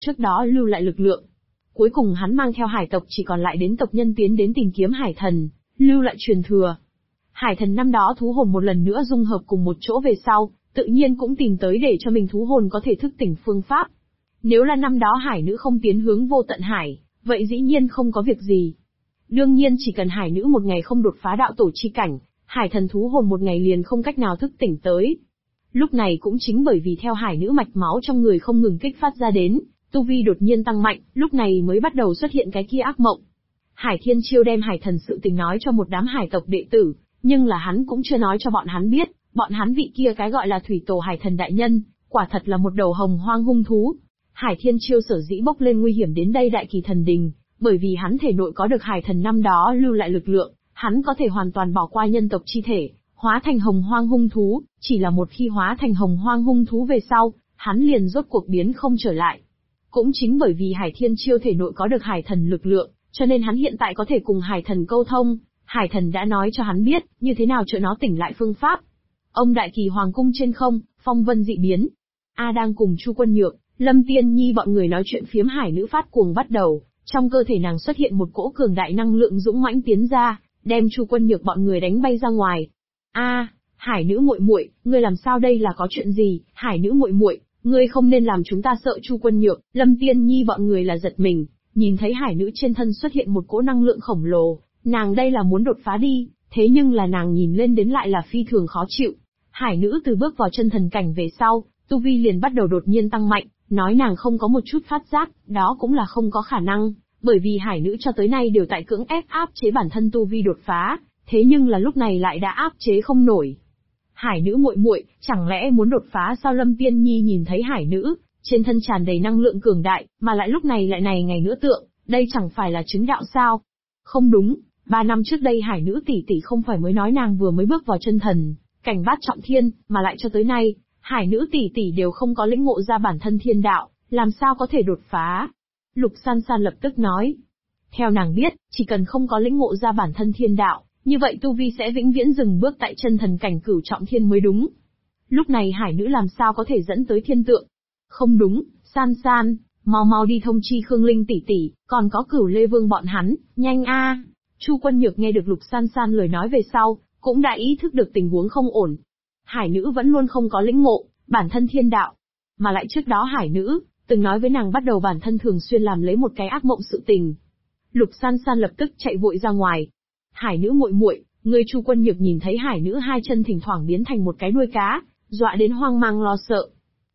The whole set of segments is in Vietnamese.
trước đó lưu lại lực lượng. Cuối cùng hắn mang theo hải tộc chỉ còn lại đến tộc nhân tiến đến tìm kiếm hải thần, lưu lại truyền thừa. Hải thần năm đó thú hồn một lần nữa dung hợp cùng một chỗ về sau, tự nhiên cũng tìm tới để cho mình thú hồn có thể thức tỉnh phương pháp. Nếu là năm đó hải nữ không tiến hướng vô tận hải, vậy dĩ nhiên không có việc gì. Đương nhiên chỉ cần hải nữ một ngày không đột phá đạo tổ chi cảnh, hải thần thú hồn một ngày liền không cách nào thức tỉnh tới. Lúc này cũng chính bởi vì theo hải nữ mạch máu trong người không ngừng kích phát ra đến, tu vi đột nhiên tăng mạnh, lúc này mới bắt đầu xuất hiện cái kia ác mộng. Hải Thiên Chiêu đem hải thần sự tình nói cho một đám hải tộc đệ tử, nhưng là hắn cũng chưa nói cho bọn hắn biết, bọn hắn vị kia cái gọi là thủy tổ hải thần đại nhân, quả thật là một đầu hồng hoang hung thú. Hải Thiên Chiêu sở dĩ bốc lên nguy hiểm đến đây đại kỳ thần đình, bởi vì hắn thể nội có được hải thần năm đó lưu lại lực lượng, hắn có thể hoàn toàn bỏ qua nhân tộc chi thể, hóa thành hồng hoang hung thú, chỉ là một khi hóa thành hồng hoang hung thú về sau, hắn liền rốt cuộc biến không trở lại. Cũng chính bởi vì Hải Thiên Chiêu thể nội có được hải thần lực lượng, cho nên hắn hiện tại có thể cùng hải thần câu thông, hải thần đã nói cho hắn biết, như thế nào trợ nó tỉnh lại phương pháp. Ông đại kỳ hoàng cung trên không, phong vân dị biến. A đang cùng Chu Quân Nhược, Lâm Tiên Nhi bọn người nói chuyện phiếm hải nữ phát cuồng bắt đầu, trong cơ thể nàng xuất hiện một cỗ cường đại năng lượng dũng mãnh tiến ra, đem Chu Quân Nhược bọn người đánh bay ra ngoài. A, hải nữ muội muội, ngươi làm sao đây là có chuyện gì? Hải nữ muội muội, ngươi không nên làm chúng ta sợ. Chu Quân Nhược, Lâm Tiên Nhi bọn người là giật mình, nhìn thấy hải nữ trên thân xuất hiện một cỗ năng lượng khổng lồ, nàng đây là muốn đột phá đi, thế nhưng là nàng nhìn lên đến lại là phi thường khó chịu. Hải nữ từ bước vào chân thần cảnh về sau, tu vi liền bắt đầu đột nhiên tăng mạnh, nói nàng không có một chút phát giác, đó cũng là không có khả năng, bởi vì hải nữ cho tới nay đều tại cưỡng ép áp chế bản thân tu vi đột phá, thế nhưng là lúc này lại đã áp chế không nổi. Hải nữ muội muội, chẳng lẽ muốn đột phá sao? Lâm Tiên Nhi nhìn thấy hải nữ, trên thân tràn đầy năng lượng cường đại, mà lại lúc này lại này ngày nữa tượng, đây chẳng phải là chứng đạo sao? Không đúng, 3 năm trước đây hải nữ tỷ tỷ không phải mới nói nàng vừa mới bước vào chân thần cảnh bát trọng thiên, mà lại cho tới nay, hải nữ tỷ tỷ đều không có lĩnh ngộ ra bản thân thiên đạo, làm sao có thể đột phá? Lục San San lập tức nói. Theo nàng biết, chỉ cần không có lĩnh ngộ ra bản thân thiên đạo, như vậy tu vi sẽ vĩnh viễn dừng bước tại chân thần cảnh cửu trọng thiên mới đúng. Lúc này hải nữ làm sao có thể dẫn tới thiên tượng? Không đúng, San San, mau mau đi thông chi Khương Linh tỷ tỷ, còn có Cửu Lê Vương bọn hắn, nhanh a! Chu Quân Nhược nghe được Lục San San lời nói về sau, cũng đã ý thức được tình huống không ổn. Hải nữ vẫn luôn không có lĩnh ngộ bản thân thiên đạo, mà lại trước đó hải nữ từng nói với nàng bắt đầu bản thân thường xuyên làm lấy một cái ác mộng sự tình. Lục San San lập tức chạy vội ra ngoài. Hải nữ muội muội, ngươi. Chu Quân Nhược nhìn thấy hải nữ hai chân thỉnh thoảng biến thành một cái đuôi cá, dọa đến hoang mang lo sợ.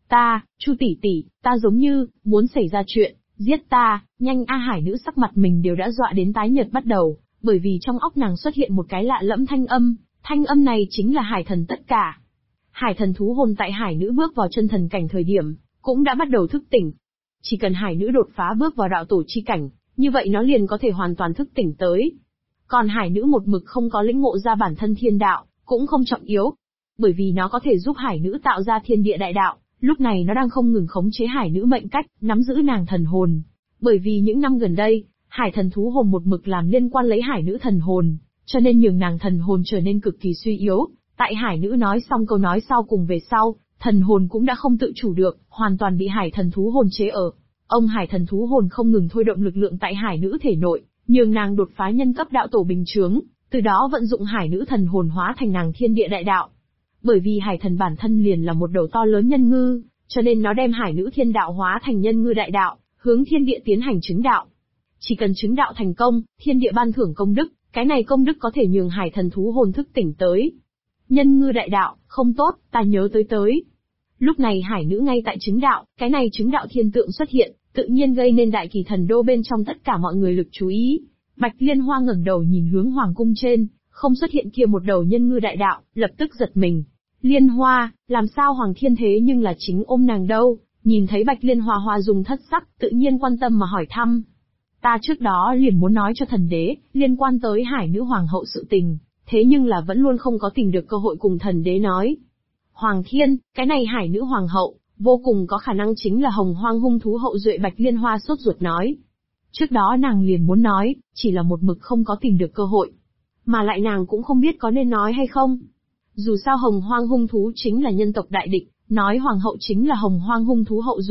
Chu tỷ tỷ, ta giống như muốn xảy ra chuyện, giết ta, nhanh a! Hải nữ sắc mặt mình đều đã dọa đến tái nhợt bắt đầu, bởi vì trong óc nàng xuất hiện một cái lạ lẫm thanh âm này chính là hải thần tất cả. Hải thần thú hồn tại hải nữ bước vào chân thần cảnh thời điểm, cũng đã bắt đầu thức tỉnh. Chỉ cần hải nữ đột phá bước vào đạo tổ chi cảnh, như vậy nó liền có thể hoàn toàn thức tỉnh tới. Còn hải nữ một mực không có lĩnh ngộ ra bản thân thiên đạo, cũng không trọng yếu. Bởi vì nó có thể giúp hải nữ tạo ra thiên địa đại đạo, lúc này nó đang không ngừng khống chế hải nữ mệnh cách, nắm giữ nàng thần hồn. Bởi vì những năm gần đây, hải thần thú hồn một mực làm liên quan lấy hải nữ thần hồn, cho nên nhường nàng thần hồn trở nên cực kỳ suy yếu. Tại hải nữ nói xong câu nói sau cùng về sau, thần hồn cũng đã không tự chủ được, hoàn toàn bị hải thần thú hồn chế ở. Ông hải thần thú hồn không ngừng thôi động lực lượng tại hải nữ thể nội, nhường nàng đột phá nhân cấp đạo tổ bình chướng, từ đó vận dụng hải nữ thần hồn hóa thành nàng thiên địa đại đạo. Bởi vì hải thần bản thân liền là một đầu to lớn nhân ngư, cho nên nó đem hải nữ thiên đạo hóa thành nhân ngư đại đạo, hướng thiên địa tiến hành chứng đạo. Chỉ cần chứng đạo thành công, thiên địa ban thưởng công đức, cái này công đức có thể nhường hải thần thú hồn thức tỉnh tới. Nhân ngư đại đạo, không tốt, ta nhớ tới. Lúc này hải nữ ngay tại chứng đạo, cái này chứng đạo thiên tượng xuất hiện, tự nhiên gây nên đại kỳ thần đô bên trong tất cả mọi người lực chú ý. Bạch Liên Hoa ngẩng đầu nhìn hướng hoàng cung trên, không xuất hiện kia một đầu nhân ngư đại đạo, lập tức giật mình. Liên Hoa, làm sao Hoàng Thiên thế nhưng là chính ôm nàng đâu? Nhìn thấy Bạch Liên Hoa hoa dùng thất sắc, tự nhiên quan tâm mà hỏi thăm. Ta trước đó liền muốn nói cho thần đế, liên quan tới hải nữ hoàng hậu sự tình, thế nhưng là vẫn luôn không có tìm được cơ hội cùng thần đế nói. Hoàng Thiên, cái này hải nữ hoàng hậu, vô cùng có khả năng chính là hồng hoang hung thú hậu duệ. Bạch Liên Hoa sốt ruột nói. Trước đó nàng liền muốn nói, chỉ là một mực không có tìm được cơ hội. Mà lại nàng cũng không biết có nên nói hay không. Dù sao hồng hoang hung thú chính là nhân tộc đại địch, nói hoàng hậu chính là hồng hoang hung thú hậu duệ,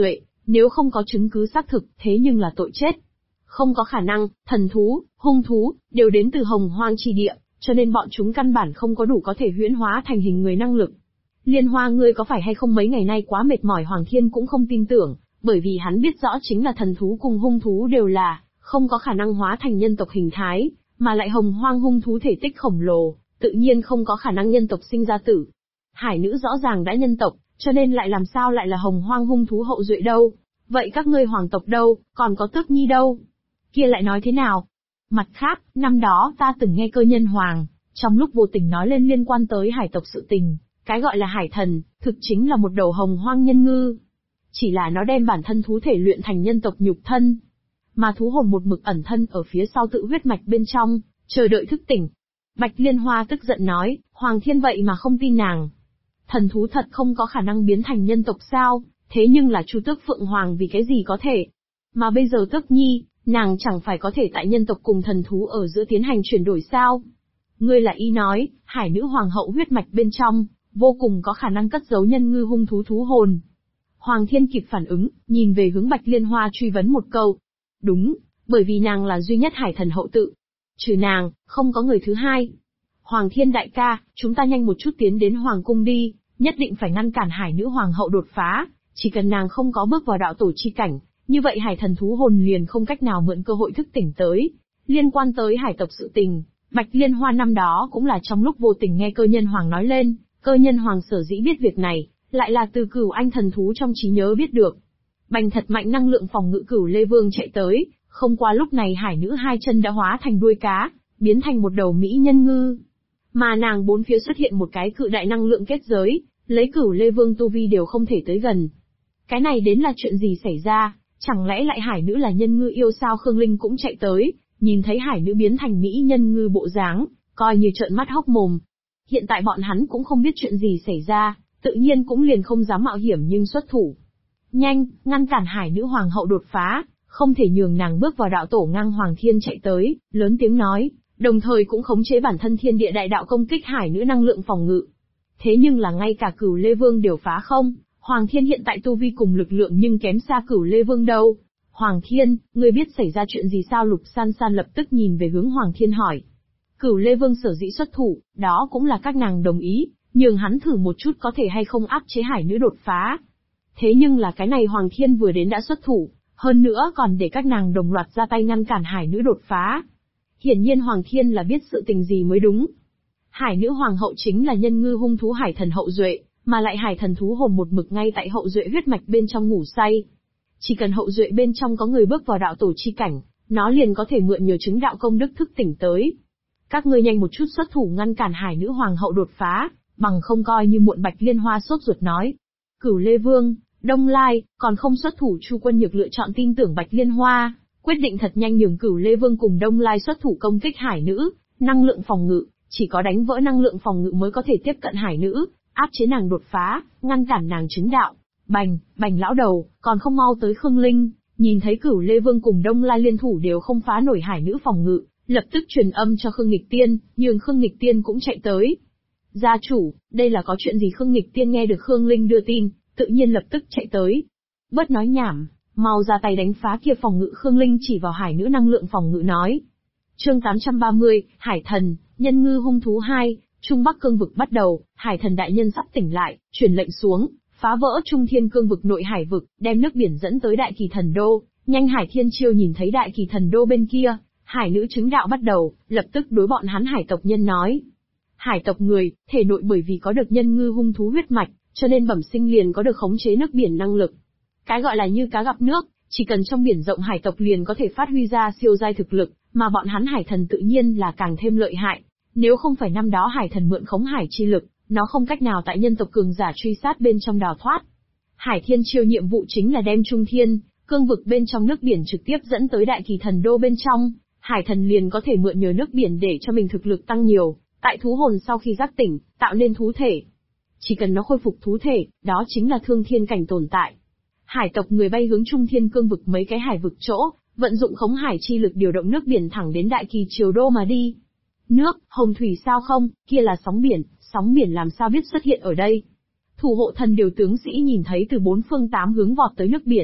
Nếu không có chứng cứ xác thực, thế nhưng là tội chết. Không có khả năng, thần thú, hung thú, đều đến từ hồng hoang chi địa, cho nên bọn chúng căn bản không có đủ có thể huyễn hóa thành hình người năng lực. Liên Hoa, ngươi có phải hay không mấy ngày nay quá mệt mỏi? Hoàng Thiên cũng không tin tưởng, bởi vì hắn biết rõ chính là thần thú cùng hung thú đều là không có khả năng hóa thành nhân tộc hình thái, mà lại hồng hoang hung thú thể tích khổng lồ, tự nhiên không có khả năng nhân tộc sinh ra tử. Hải nữ rõ ràng đã nhân tộc, cho nên lại làm sao lại là hồng hoang hung thú hậu duệ đâu? Vậy các ngươi hoàng tộc đâu, còn có Tước Nhi đâu? Kia lại nói thế nào? Mặt khác, năm đó ta từng nghe Cơ Nhân Hoàng, trong lúc vô tình nói lên liên quan tới hải tộc sự tình, cái gọi là hải thần, thực chính là một đầu hồng hoang nhân ngư. Chỉ là nó đem bản thân thú thể luyện thành nhân tộc nhục thân, mà thú hồn một mực ẩn thân ở phía sau tự huyết mạch bên trong, chờ đợi thức tỉnh. Bạch Liên Hoa tức giận nói, Hoàng Thiên vậy mà không tin nàng. Thần thú thật không có khả năng biến thành nhân tộc sao, thế nhưng là Chu Tước Phượng Hoàng vì cái gì có thể? Mà bây giờ Tước Nhi, nàng chẳng phải có thể tại nhân tộc cùng thần thú ở giữa tiến hành chuyển đổi sao? Ngươi là ý nói, hải nữ hoàng hậu huyết mạch bên trong, vô cùng có khả năng cất giấu nhân ngư hung thú thú hồn. Hoàng Thiên kịp phản ứng, nhìn về hướng Bạch Liên Hoa truy vấn một câu. Đúng, bởi vì nàng là duy nhất hải thần hậu tự. Trừ nàng, không có người thứ hai. Hoàng Thiên đại ca, chúng ta nhanh một chút tiến đến Hoàng cung đi, nhất định phải ngăn cản hải nữ hoàng hậu đột phá, chỉ cần nàng không có bước vào đạo tổ chi cảnh, như vậy hải thần thú hồn liền không cách nào mượn cơ hội thức tỉnh tới. Liên quan tới hải tộc sự tình, Bạch Liên Hoa năm đó cũng là trong lúc vô tình nghe Cơ Nhân Hoàng nói lên, Cơ Nhân Hoàng sở dĩ biết việc này, lại là từ Cửu Anh thần thú trong trí nhớ biết được. Bành thật mạnh năng lượng phòng ngự Cửu Lê Vương chạy tới, không qua lúc này hải nữ hai chân đã hóa thành đuôi cá, biến thành một đầu mỹ nhân ngư. Mà nàng bốn phía xuất hiện một cái cự đại năng lượng kết giới, lấy Cửu Lê Vương tu vi đều không thể tới gần. Cái này đến là chuyện gì xảy ra, chẳng lẽ lại hải nữ là nhân ngư yêu sao? Khương Linh cũng chạy tới, nhìn thấy hải nữ biến thành mỹ nhân ngư bộ dáng, coi như trợn mắt hốc mồm. Hiện tại bọn hắn cũng không biết chuyện gì xảy ra, tự nhiên cũng liền không dám mạo hiểm nhưng xuất thủ. Nhanh, ngăn cản hải nữ hoàng hậu đột phá, không thể nhường nàng bước vào đạo tổ ngang. Hoàng Thiên chạy tới, lớn tiếng nói, đồng thời cũng khống chế bản thân thiên địa đại đạo công kích hải nữ năng lượng phòng ngự. Thế nhưng là ngay cả Cửu Lê Vương đều phá không, Hoàng Thiên hiện tại tu vi cùng lực lượng nhưng kém xa Cửu Lê Vương đâu. Hoàng Thiên, ngươi biết xảy ra chuyện gì sao? Lục San San lập tức nhìn về hướng Hoàng Thiên hỏi. Cửu Lê Vương sở dĩ xuất thủ, đó cũng là các nàng đồng ý, nhường hắn thử một chút có thể hay không áp chế hải nữ đột phá. Thế nhưng là cái này Hoàng Thiên vừa đến đã xuất thủ, hơn nữa còn để các nàng đồng loạt ra tay ngăn cản hải nữ đột phá. Hiển nhiên Hoàng Thiên là biết sự tình gì mới đúng. Hải nữ hoàng hậu chính là nhân ngư hung thú hải thần hậu duệ, mà lại hải thần thú hồn một mực ngay tại hậu duệ huyết mạch bên trong ngủ say. Chỉ cần hậu duệ bên trong có người bước vào đạo tổ chi cảnh, nó liền có thể mượn nhờ chứng đạo công đức thức tỉnh tới. Các ngươi nhanh một chút xuất thủ ngăn cản hải nữ hoàng hậu đột phá, bằng không coi như muộn. Bạch Liên Hoa sốt ruột nói. Cửu Lê Vương, Đông Lai, còn không xuất thủ? Chu Quân Nhược lựa chọn tin tưởng Bạch Liên Hoa, quyết định thật nhanh nhường Cửu Lê Vương cùng Đông Lai xuất thủ công kích hải nữ, năng lượng phòng ngự, chỉ có đánh vỡ năng lượng phòng ngự mới có thể tiếp cận hải nữ, áp chế nàng đột phá, ngăn cản nàng chứng đạo. Bành lão đầu, còn không mau tới. Khương Linh, nhìn thấy Cửu Lê Vương cùng Đông Lai liên thủ đều không phá nổi hải nữ phòng ngự, lập tức truyền âm cho Khương Nghịch Tiên, nhường Khương Nghịch Tiên cũng chạy tới. Gia chủ, đây là có chuyện gì? Khương Nghịch Tiên nghe được Khương Linh đưa tin, tự nhiên lập tức chạy tới. Bớt nói nhảm, mau ra tay đánh phá kia phòng ngự. Khương Linh chỉ vào hải nữ năng lượng phòng ngự nói. Chương 830, Hải Thần, nhân ngư hung thú 2, Trung Bắc cương vực bắt đầu. Hải Thần đại nhân sắp tỉnh lại, truyền lệnh xuống, phá vỡ Trung Thiên cương vực nội hải vực, đem nước biển dẫn tới Đại Kỳ Thần Đô. Nhanh! Hải Thiên Chiêu nhìn thấy Đại Kỳ Thần Đô bên kia, hải nữ chứng đạo bắt đầu, lập tức đối bọn hắn hải tộc nhân nói. Hải tộc người, thể nội bởi vì có được nhân ngư hung thú huyết mạch, cho nên bẩm sinh liền có được khống chế nước biển năng lực. Cái gọi là như cá gặp nước, chỉ cần trong biển rộng hải tộc liền có thể phát huy ra siêu giai thực lực, mà bọn hắn hải thần tự nhiên là càng thêm lợi hại. Nếu không phải năm đó hải thần mượn khống hải chi lực, nó không cách nào tại nhân tộc cường giả truy sát bên trong đào thoát. Hải Thiên Chiêu nhiệm vụ chính là đem Trung Thiên cương vực bên trong nước biển trực tiếp dẫn tới Đại Kỳ Thần Đô bên trong, hải thần liền có thể mượn nhờ nước biển để cho mình thực lực tăng nhiều, tại thú hồn sau khi giác tỉnh, tạo nên thú thể. Chỉ cần nó khôi phục thú thể, đó chính là thương thiên cảnh tồn tại. Hải tộc người bay hướng Trung Thiên cương vực mấy cái hải vực chỗ, vận dụng khống hải chi lực điều động nước biển thẳng đến Đại Kỳ Triều Đô mà đi. Nước, hồng thủy sao không, kia là sóng biển làm sao biết xuất hiện ở đây? Thủ hộ thần điều tướng sĩ nhìn thấy từ bốn phương tám hướng vọt tới nước biển,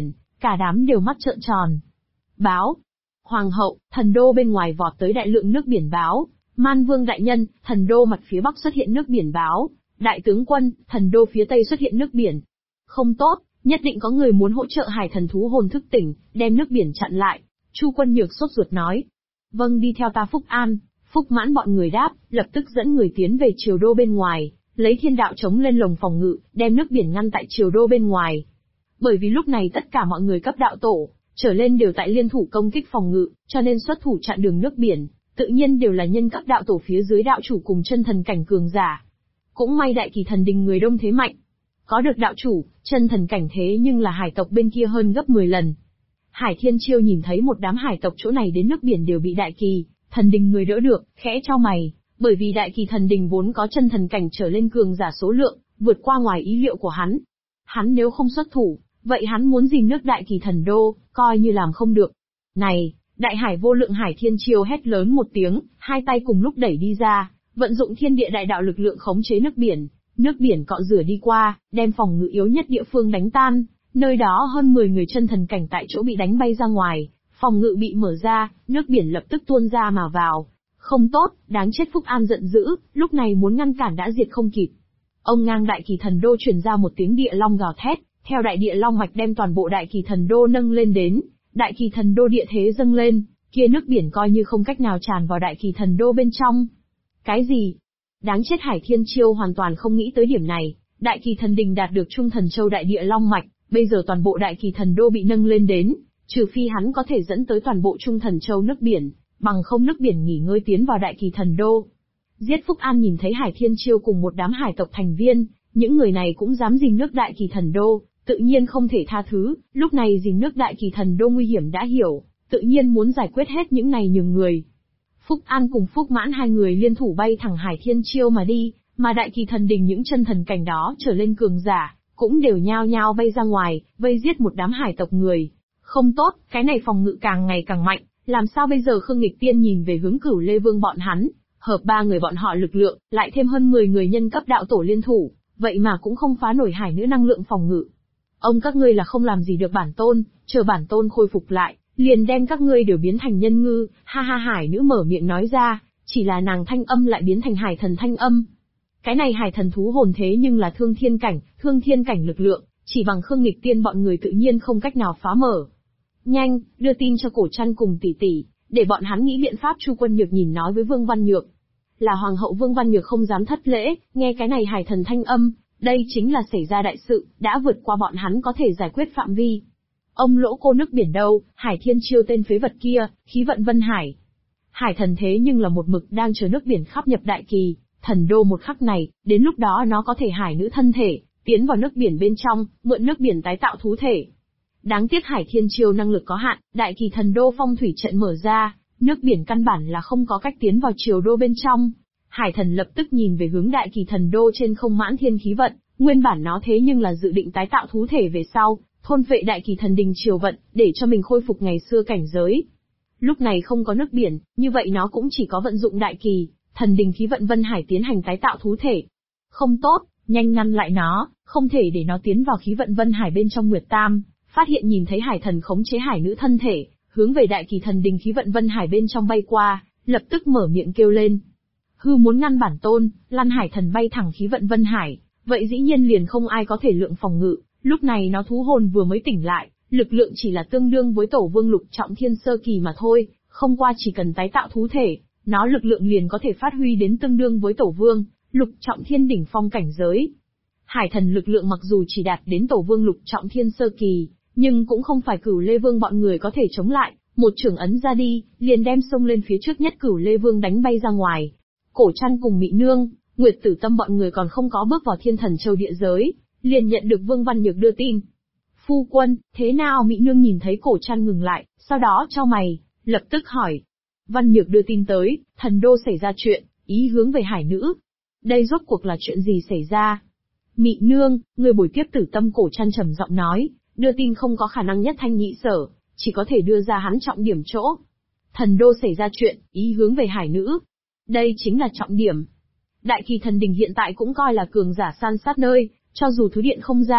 cả đám đều mắt trợn tròn. Báo! Hoàng hậu, thần đô bên ngoài vọt tới đại lượng nước biển báo. Man vương đại nhân, thần đô mặt phía bắc xuất hiện nước biển báo. Đại tướng quân, thần đô phía tây xuất hiện nước biển. Không tốt, nhất định có người muốn hỗ trợ hải thần thú hồn thức tỉnh, đem nước biển chặn lại. Chu Quân Nhược sốt ruột nói. Vâng, đi theo ta Phúc An. Phúc Mãn bọn người đáp, lập tức dẫn người tiến về triều đô bên ngoài, lấy thiên đạo chống lên lồng phòng ngự, đem nước biển ngăn tại triều đô bên ngoài. Bởi vì lúc này tất cả mọi người cấp đạo tổ trở lên đều tại liên thủ công kích phòng ngự, cho nên xuất thủ chặn đường nước biển, tự nhiên đều là nhân cấp đạo tổ phía dưới đạo chủ cùng chân thần cảnh cường giả. Cũng may Đại Kỳ Thần Đình người đông thế mạnh, có được đạo chủ, chân thần cảnh thế nhưng là hải tộc bên kia hơn gấp 10 lần. Hải Thiên Chiêu nhìn thấy một đám hải tộc chỗ này đến nước biển đều bị Đại Kỳ Thần Đình người đỡ được, khẽ chau mày, bởi vì Đại Kỳ Thần Đình vốn có chân thần cảnh trở lên cường giả số lượng, vượt qua ngoài ý liệu của hắn. Hắn nếu không xuất thủ, vậy hắn muốn gìn nước Đại Kỳ Thần Đô, coi như làm không được. Này, Đại Hải Vô Lượng Hải Thiên Chiêu hét lớn một tiếng, hai tay cùng lúc đẩy đi ra, vận dụng thiên địa đại đạo lực lượng khống chế nước biển cọ rửa đi qua, đem phòng ngự yếu nhất địa phương đánh tan, nơi đó hơn 10 người chân thần cảnh tại chỗ bị đánh bay ra ngoài, phòng ngự bị mở ra, nước biển lập tức tuôn ra mà vào. Không tốt, đáng chết. Phúc An giận dữ, lúc này muốn ngăn cản đã diệt không kịp. Ông ngang Đại Kỳ Thần Đô truyền ra một tiếng địa long gào thét, theo đại địa long mạch đem toàn bộ Đại Kỳ Thần Đô nâng lên đến, Đại Kỳ Thần Đô địa thế dâng lên, kia nước biển coi như không cách nào tràn vào Đại Kỳ Thần Đô bên trong. Cái gì? Đáng chết. Hải Thiên Chiêu hoàn toàn không nghĩ tới điểm này, Đại Kỳ Thần Đình đạt được Trung Thần Châu đại địa long mạch, bây giờ toàn bộ Đại Kỳ Thần Đô bị nâng lên đến, trừ phi hắn có thể dẫn tới toàn bộ Trung Thần Châu nước biển, bằng không nước biển nghỉ ngơi tiến vào Đại Kỳ Thần Đô. Giết. Phúc An nhìn thấy Hải Thiên Chiêu cùng một đám hải tộc thành viên, những người này cũng dám gìn nước Đại Kỳ Thần Đô, tự nhiên không thể tha thứ, lúc này gìn nước Đại Kỳ Thần Đô nguy hiểm đã hiểu, tự nhiên muốn giải quyết hết những này nhường người. Phúc An cùng Phúc Mãn hai người liên thủ bay thẳng Hải Thiên Chiêu mà đi, mà Đại Kỳ Thần Đình những chân thần cảnh đó trở lên cường giả, cũng đều nhao nhao bay ra ngoài, vây giết một đám hải tộc người. Không tốt, cái này phòng ngự càng ngày càng mạnh, làm sao bây giờ? Khương Nghịch Tiên nhìn về hướng Cửu Lê Vương bọn hắn, hợp ba người bọn họ lực lượng, lại thêm hơn 10 người nhân cấp đạo tổ liên thủ, vậy mà cũng không phá nổi hải nữ năng lượng phòng ngự. Ông các ngươi là không làm gì được bản tôn, chờ bản tôn khôi phục lại, liền đem các ngươi đều biến thành nhân ngư. Ha ha. Hải nữ mở miệng nói ra, chỉ là nàng thanh âm lại biến thành hải thần thanh âm. Cái này hải thần thú hồn thế nhưng là thương thiên cảnh lực lượng, chỉ bằng Khương Nghịch Tiên bọn người tự nhiên không cách nào phá mở. Nhanh, đưa tin cho Cổ Trăn cùng tỷ tỷ, để bọn hắn nghĩ biện pháp. Chu Quân Nhược nhìn nói với Vương Văn Nhược. Là hoàng hậu. Vương Văn Nhược không dám thất lễ, nghe cái này hải thần thanh âm, đây chính là xảy ra đại sự, đã vượt qua bọn hắn có thể giải quyết phạm vi. Ông lỗ cô nước biển đâu? Hải Thiên Chiêu tên phế vật kia, khí vận Vân Hải. Hải thần thế nhưng là một mực đang chờ nước biển khắp nhập Đại Kỳ Thần Đô một khắc này, đến lúc đó nó có thể hải nữ thân thể, tiến vào nước biển bên trong, mượn nước biển tái tạo thú thể. Đáng tiếc Hải Thiên Chiêu năng lực có hạn, Đại Kỳ Thần Đô phong thủy trận mở ra, nước biển căn bản là không có cách tiến vào triều đô bên trong. Hải thần lập tức nhìn về hướng Đại Kỳ Thần Đô trên không. Mãn thiên khí vận, nguyên bản nó thế nhưng là dự định tái tạo thú thể về sau, thôn phệ Đại Kỳ Thần Đình triều vận, để cho mình khôi phục ngày xưa cảnh giới. Lúc này không có nước biển, như vậy nó cũng chỉ có vận dụng Đại Kỳ Thần Đình khí vận Vân Hải tiến hành tái tạo thú thể. Không tốt, nhanh ngăn lại nó, không thể để nó tiến vào khí vận Vân Hải bên trong. Nguyệt Tam phát hiện nhìn thấy hải thần khống chế hải nữ thân thể, hướng về Đại Kỳ Thần Đình khí vận Vân Hải bên trong bay qua, lập tức mở miệng kêu lên. Hư muốn ngăn bản tôn? Lăn. Hải thần bay thẳng khí vận Vân Hải, vậy dĩ nhiên liền không ai có thể lượng phòng ngự. Lúc này nó thú hồn vừa mới tỉnh lại, lực lượng chỉ là tương đương với Tổ Vương Lục Trọng Thiên sơ kỳ mà thôi, không qua chỉ cần tái tạo thú thể, nó lực lượng liền có thể phát huy đến tương đương với Tổ Vương Lục Trọng Thiên đỉnh phong cảnh giới. Hải thần lực lượng mặc dù chỉ đạt đến Tổ Vương Lục Trọng Thiên sơ kỳ, nhưng cũng không phải Cửu Lê Vương bọn người có thể chống lại, một chưởng ấn ra đi, liền đem xông lên phía trước nhất Cửu Lê Vương đánh bay ra ngoài. Cổ Trăn cùng Mị Nương, Nguyệt Tử Tâm bọn người còn không có bước vào Thiên Thần Châu địa giới, liền nhận được Vương Văn Nhược đưa tin. Phu quân, thế nào? Mị Nương nhìn thấy Cổ Trăn ngừng lại, sau đó chau mày, lập tức hỏi. Văn Nhược đưa tin tới, thần đô xảy ra chuyện, ý hướng về hải nữ. Đây rốt cuộc là chuyện gì xảy ra? Mị Nương, người buổi tiếp Tử Tâm. Cổ Trăn trầm giọng nói, đưa tin không có khả năng nhất thanh nhị sở, chỉ có thể đưa ra hắn trọng điểm chỗ. Thần đô xảy ra chuyện, ý hướng về hải nữ. Đây chính là trọng điểm. Đại Kỳ Thần Đình hiện tại cũng coi là cường giả san sát nơi, cho dù thứ điện không ra,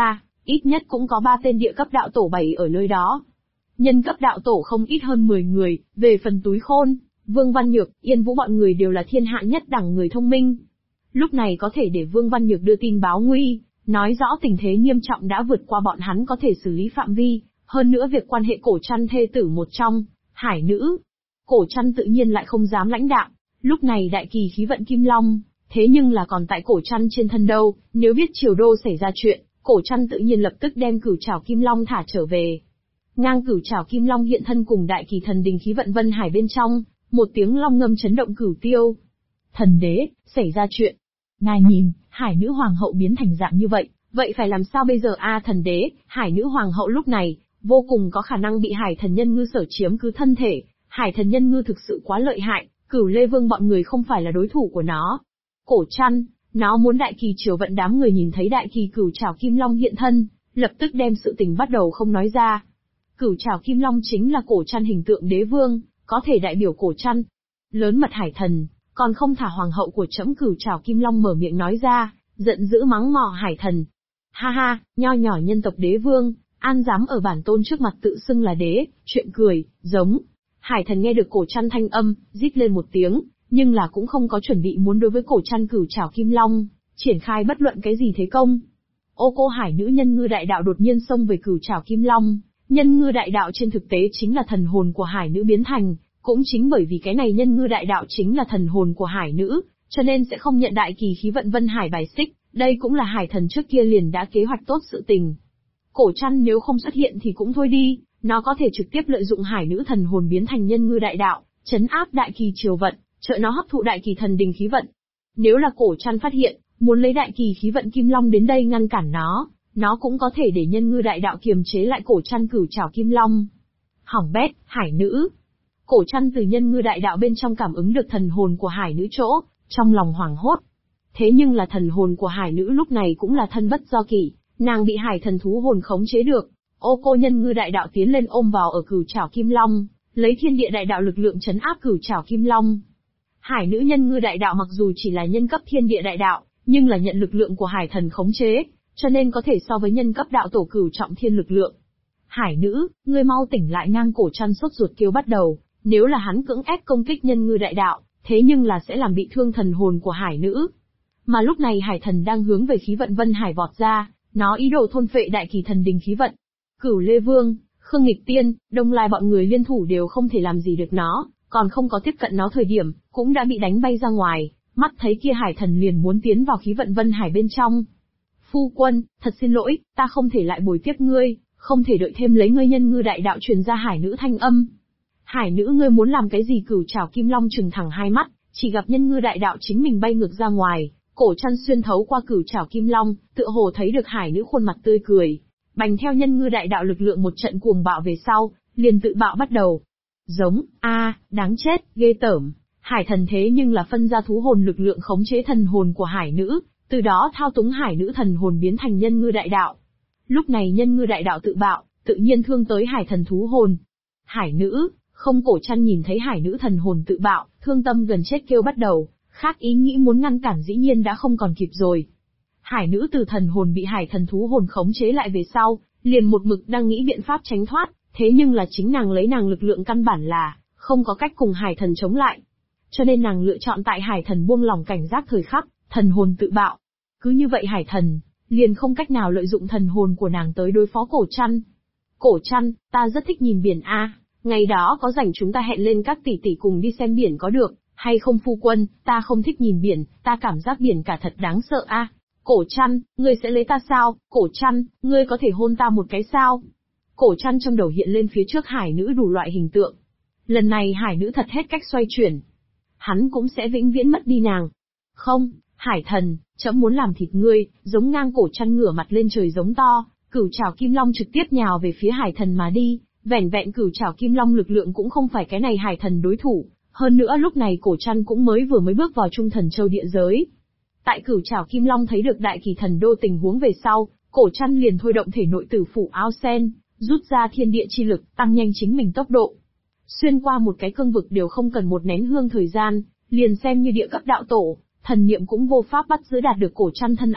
ít nhất cũng có 3 tên địa cấp đạo tổ bày ở nơi đó. Nhân cấp đạo tổ không ít hơn 10 người, về phần Túi Khôn, Vương Văn Nhược, Yên Vũ bọn người đều là thiên hạ nhất đẳng người thông minh. Lúc này có thể để Vương Văn Nhược đưa tin báo nguy, nói rõ tình thế nghiêm trọng đã vượt qua bọn hắn có thể xử lý phạm vi, hơn nữa việc quan hệ Cổ Trăn thê tử một trong, Hải Nữ. Cổ Trăn tự nhiên lại không dám lãnh đạm, lúc này đại kỳ khí vận Kim Long, thế nhưng là còn tại Cổ Trăn trên thân đâu, nếu biết Triều Đô xảy ra chuyện, Cổ Trăn tự nhiên lập tức đem Cửu Trảo Kim Long thả trở về. Ngang Cửu Trảo Kim Long hiện thân cùng đại kỳ thần đình khí vận Vân Hải bên trong, một tiếng long ngâm chấn động cửu tiêu. Thần đế, xảy ra chuyện. Ngài nhìn, Hải Nữ Hoàng hậu biến thành dạng như vậy, vậy phải làm sao bây giờ a thần đế, Hải Nữ Hoàng hậu lúc này, vô cùng có khả năng bị Hải Thần Nhân Ngư sở chiếm cứ thân thể, Hải Thần Nhân Ngư thực sự quá lợi hại, Cửu Lê Vương bọn người không phải là đối thủ của nó. Cổ Trăn, nó muốn đại kỳ triều vận đám người nhìn thấy đại kỳ Cửu Trảo Kim Long hiện thân, lập tức đem sự tình bắt đầu không nói ra. Cửu Trảo Kim Long chính là Cổ Trăn hình tượng đế vương, có thể đại biểu Cổ Trăn. Lớn mật Hải Thần, còn không thả hoàng hậu của trẫm. Cửu Trảo Kim Long mở miệng nói ra, giận dữ mắng mỏ Hải Thần. Ha ha, nho nhỏ nhân tộc đế vương, an dám ở bản tôn trước mặt tự xưng là đế, chuyện cười, giống. Hải Thần nghe được Cổ Trăn thanh âm, rít lên một tiếng, nhưng là cũng không có chuẩn bị muốn đối với Cổ Trăn Cửu Trảo Kim Long triển khai bất luận cái gì thế công. Ô cô Hải Nữ Nhân Ngư Đại Đạo đột nhiên xông về Cửu Trảo Kim Long. Nhân Ngư Đại Đạo trên thực tế chính là thần hồn của Hải Nữ biến thành, cũng chính bởi vì cái này Nhân Ngư Đại Đạo chính là thần hồn của Hải Nữ, cho nên sẽ không nhận đại kỳ khí vận Vân Hải bài xích, đây cũng là Hải Thần trước kia liền đã kế hoạch tốt sự tình. Cổ Trăn nếu không xuất hiện thì cũng thôi đi, nó có thể trực tiếp lợi dụng Hải Nữ thần hồn biến thành Nhân Ngư Đại Đạo, trấn áp đại kỳ triều vận, trợ nó hấp thụ đại kỳ thần đình khí vận. Nếu là Cổ Trăn phát hiện, muốn lấy đại kỳ khí vận Kim Long đến đây ngăn cản nó cũng có thể để Nhân Ngư Đại Đạo kiềm chế lại Cổ Trăn Cửu Trảo Kim Long. Hỏng bét, Hải Nữ. Cổ Trăn từ Nhân Ngư Đại Đạo bên trong cảm ứng được thần hồn của Hải Nữ chỗ, trong lòng hoảng hốt. Thế nhưng là thần hồn của Hải Nữ lúc này cũng là thân bất do kỷ, nàng bị Hải Thần thú hồn khống chế được. Ô cô Nhân Ngư Đại Đạo tiến lên ôm vào ở Cửu Trảo Kim Long, lấy thiên địa đại đạo lực lượng trấn áp Cửu Trảo Kim Long. Hải Nữ Nhân Ngư Đại Đạo mặc dù chỉ là nhân cấp thiên địa đại đạo, nhưng là nhận lực lượng của Hải Thần khống chế, cho nên có thể so với nhân cấp đạo tổ Cửu Trọng Thiên lực lượng. Hải Nữ, ngươi mau tỉnh lại. Ngang Cổ Trăn sốt ruột kêu bắt đầu, nếu là hắn cưỡng ép công kích Nhân Ngư Đại Đạo, thế nhưng là sẽ làm bị thương thần hồn của Hải Nữ. Mà lúc này Hải Thần đang hướng về khí vận Vân Hải vọt ra, nó ý đồ thôn phệ đại kỳ thần đình khí vận. Cửu Lê Vương, Khương Nghịch Tiên, Đông Lai bọn người liên thủ đều không thể làm gì được nó, còn không có tiếp cận nó thời điểm, cũng đã bị đánh bay ra ngoài, mắt thấy kia Hải Thần liền muốn tiến vào khí vận Vân Hải bên trong. Phu quân, thật xin lỗi, ta không thể lại bồi tiếp ngươi, không thể đợi thêm lấy ngươi. Nhân Ngư Đại Đạo truyền ra Hải Nữ thanh âm. Hải Nữ, ngươi muốn làm cái gì? Cửu Trảo Kim Long trừng thẳng hai mắt, chỉ gặp Nhân Ngư Đại Đạo chính mình bay ngược ra ngoài, Cổ Trăn xuyên thấu qua Cửu Trảo Kim Long, tựa hồ thấy được Hải Nữ khuôn mặt tươi cười, bành theo Nhân Ngư Đại Đạo lực lượng một trận cuồng bạo về sau, liền tự bạo bắt đầu. Giống, đáng chết, ghê tởm. Hải Thần thế nhưng là phân ra thú hồn lực lượng khống chế thần hồn của Hải Nữ, từ đó thao túng Hải Nữ thần hồn biến thành Nhân Ngư Đại Đạo. Lúc này Nhân Ngư Đại Đạo tự bạo, tự nhiên thương tới Hải Thần thú hồn. Hải Nữ, không. Cổ Trăn nhìn thấy Hải Nữ thần hồn tự bạo, thương tâm gần chết kêu bắt đầu, khác ý nghĩ muốn ngăn cản dĩ nhiên đã không còn kịp rồi. Hải Nữ từ thần hồn bị Hải Thần thú hồn khống chế lại về sau, liền một mực đang nghĩ biện pháp tránh thoát, thế nhưng là chính nàng lấy nàng lực lượng căn bản là không có cách cùng Hải Thần chống lại. Cho nên nàng lựa chọn tại Hải Thần buông lỏng cảnh giác thời khắc, thần hồn tự bạo. Cứ như vậy Hải Thần liền không cách nào lợi dụng thần hồn của nàng tới đối phó Cổ Trăn. Cổ Trăn, ta rất thích nhìn biển a, ngày đó có rảnh chúng ta hẹn lên các tỷ tỷ cùng đi xem biển có được hay không? Phu quân, ta không thích nhìn biển, ta cảm giác biển cả thật đáng sợ a. Cổ Trăn, ngươi sẽ lấy ta sao? Cổ Trăn, ngươi có thể hôn ta một cái sao? Cổ Trăn trong đầu hiện lên phía trước Hải Nữ đủ loại hình tượng. Lần này Hải Nữ thật hết cách xoay chuyển. Hắn cũng sẽ vĩnh viễn mất đi nàng. Không, Hải Thần, trẫm muốn làm thịt ngươi. Giống ngang. Cổ Trăn ngửa mặt lên trời giống to, Cửu Trảo Kim Long trực tiếp nhào về phía Hải Thần mà đi. Vẻn vẹn Cửu Trảo Kim Long lực lượng cũng không phải cái này Hải Thần đối thủ. Hơn nữa lúc này Cổ Trăn cũng mới bước vào Trung Thần Châu địa giới. Tại Cửu Trảo Kim Long thấy được đại kỳ thần đô tình huống về sau, Cổ Trăn liền thôi động thể nội tử phủ áo sen, rút ra thiên địa chi lực, tăng nhanh chính mình tốc độ. Xuyên qua một cái cương vực đều không cần một nén hương thời gian, liền xem như địa cấp đạo tổ, thần niệm cũng vô pháp bắt giữ đạt được Cổ Trăn thân ảnh,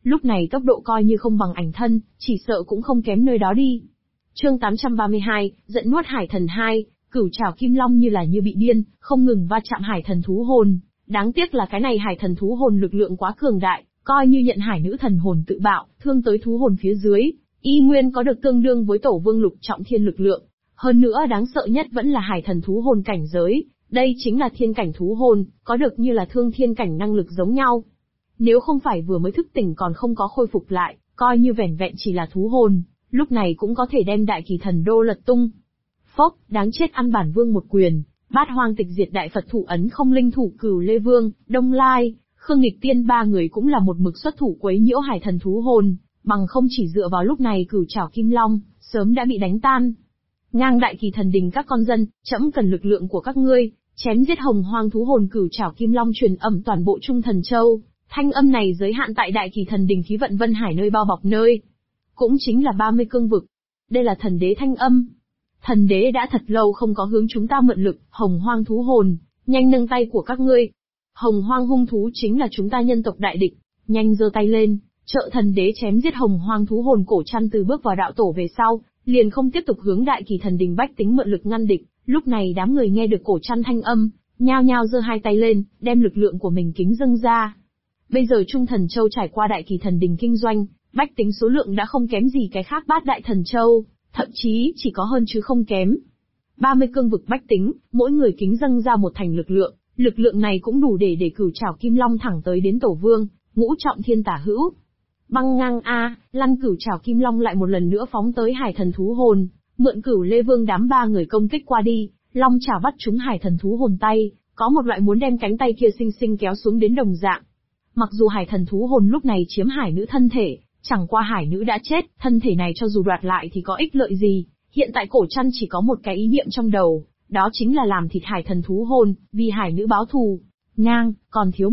Lúc này tốc độ coi như không bằng ảnh thân, chỉ sợ cũng không kém nơi đó đi. Chương 832, giận nuốt hải thần 2, cửu trảo kim long như bị điên, không ngừng va chạm hải thần thú hồn. Đáng tiếc là cái này hải thần thú hồn lực lượng quá cường đại, coi như nhận hải nữ thần hồn tự bạo, thương tới thú hồn phía dưới, y nguyên có được tương đương với tổ vương lục trọng thiên lực lượng. Hơn nữa đáng sợ nhất vẫn là hải thần thú hồn cảnh giới, đây chính là thiên cảnh thú hồn, có được như là thương thiên cảnh năng lực giống nhau. Nếu không phải vừa mới thức tỉnh còn không có khôi phục lại, coi như vẻn vẹn chỉ là thú hồn, lúc này cũng có thể đem đại kỳ thần đô lật tung. Phốc, đáng chết ăn bản vương một quyền, bát hoang tịch diệt đại Phật thủ ấn không linh thủ Cửu Lê Vương, Đông Lai, Khương Nghịch Tiên ba người cũng là một mực xuất thủ quấy nhiễu hải thần thú hồn, bằng không chỉ dựa vào lúc này cửu trảo kim long, sớm đã bị đánh tan. Ngang đại kỳ thần đình các con dân, trẫm cần lực lượng của các ngươi, chém giết hồng hoang thú hồn cửu trảo kim long truyền ẩm toàn bộ Trung Thần Châu. Thanh âm này giới hạn tại đại kỳ thần đình khí vận Vân Hải nơi bao bọc nơi. Cũng chính là 30 cương vực. Đây là thần đế thanh âm. Thần đế đã thật lâu không có hướng chúng ta mượn lực, hồng hoang thú hồn, nhanh nâng tay của các ngươi. Hồng hoang hung thú chính là chúng ta nhân tộc đại địch, nhanh giơ tay lên, trợ thần đế chém giết hồng hoang thú hồn. Cổ Trăn từ bước vào đạo tổ về sau, liền không tiếp tục hướng đại kỳ thần đình bách tính mượn lực ngăn địch. Lúc này đám người nghe được Cổ Trăn thanh âm, nhao nhao giơ hai tay lên, đem lực lượng của mình kính dâng ra. Bây giờ Trung Thần Châu trải qua đại kỳ thần đình kinh doanh, bách tính số lượng đã không kém gì cái khác bát đại thần châu, thậm chí chỉ có hơn chứ không kém. 30 cương vực bách tính, mỗi người kính dâng ra một thành lực lượng này cũng đủ để cửu trảo kim long thẳng tới đến tổ vương, ngũ trọng thiên tả hữu. Băng ngang a, lăn cửu trảo kim long lại một lần nữa phóng tới hải thần thú hồn, mượn Cửu Lê Vương đám ba người công kích qua đi, long chảo bắt trúng hải thần thú hồn tay, có một loại muốn đem cánh tay kia xinh xinh kéo xuống đến đồng dạng. Mặc dù hải thần thú hồn lúc này chiếm hải nữ thân thể, chẳng qua hải nữ đã chết, thân thể này cho dù đoạt lại thì có ích lợi gì, hiện tại Cổ Trăn chỉ có một cái ý niệm trong đầu, đó chính là làm thịt hải thần thú hồn, vì hải nữ báo thù. Ngang, còn thiếu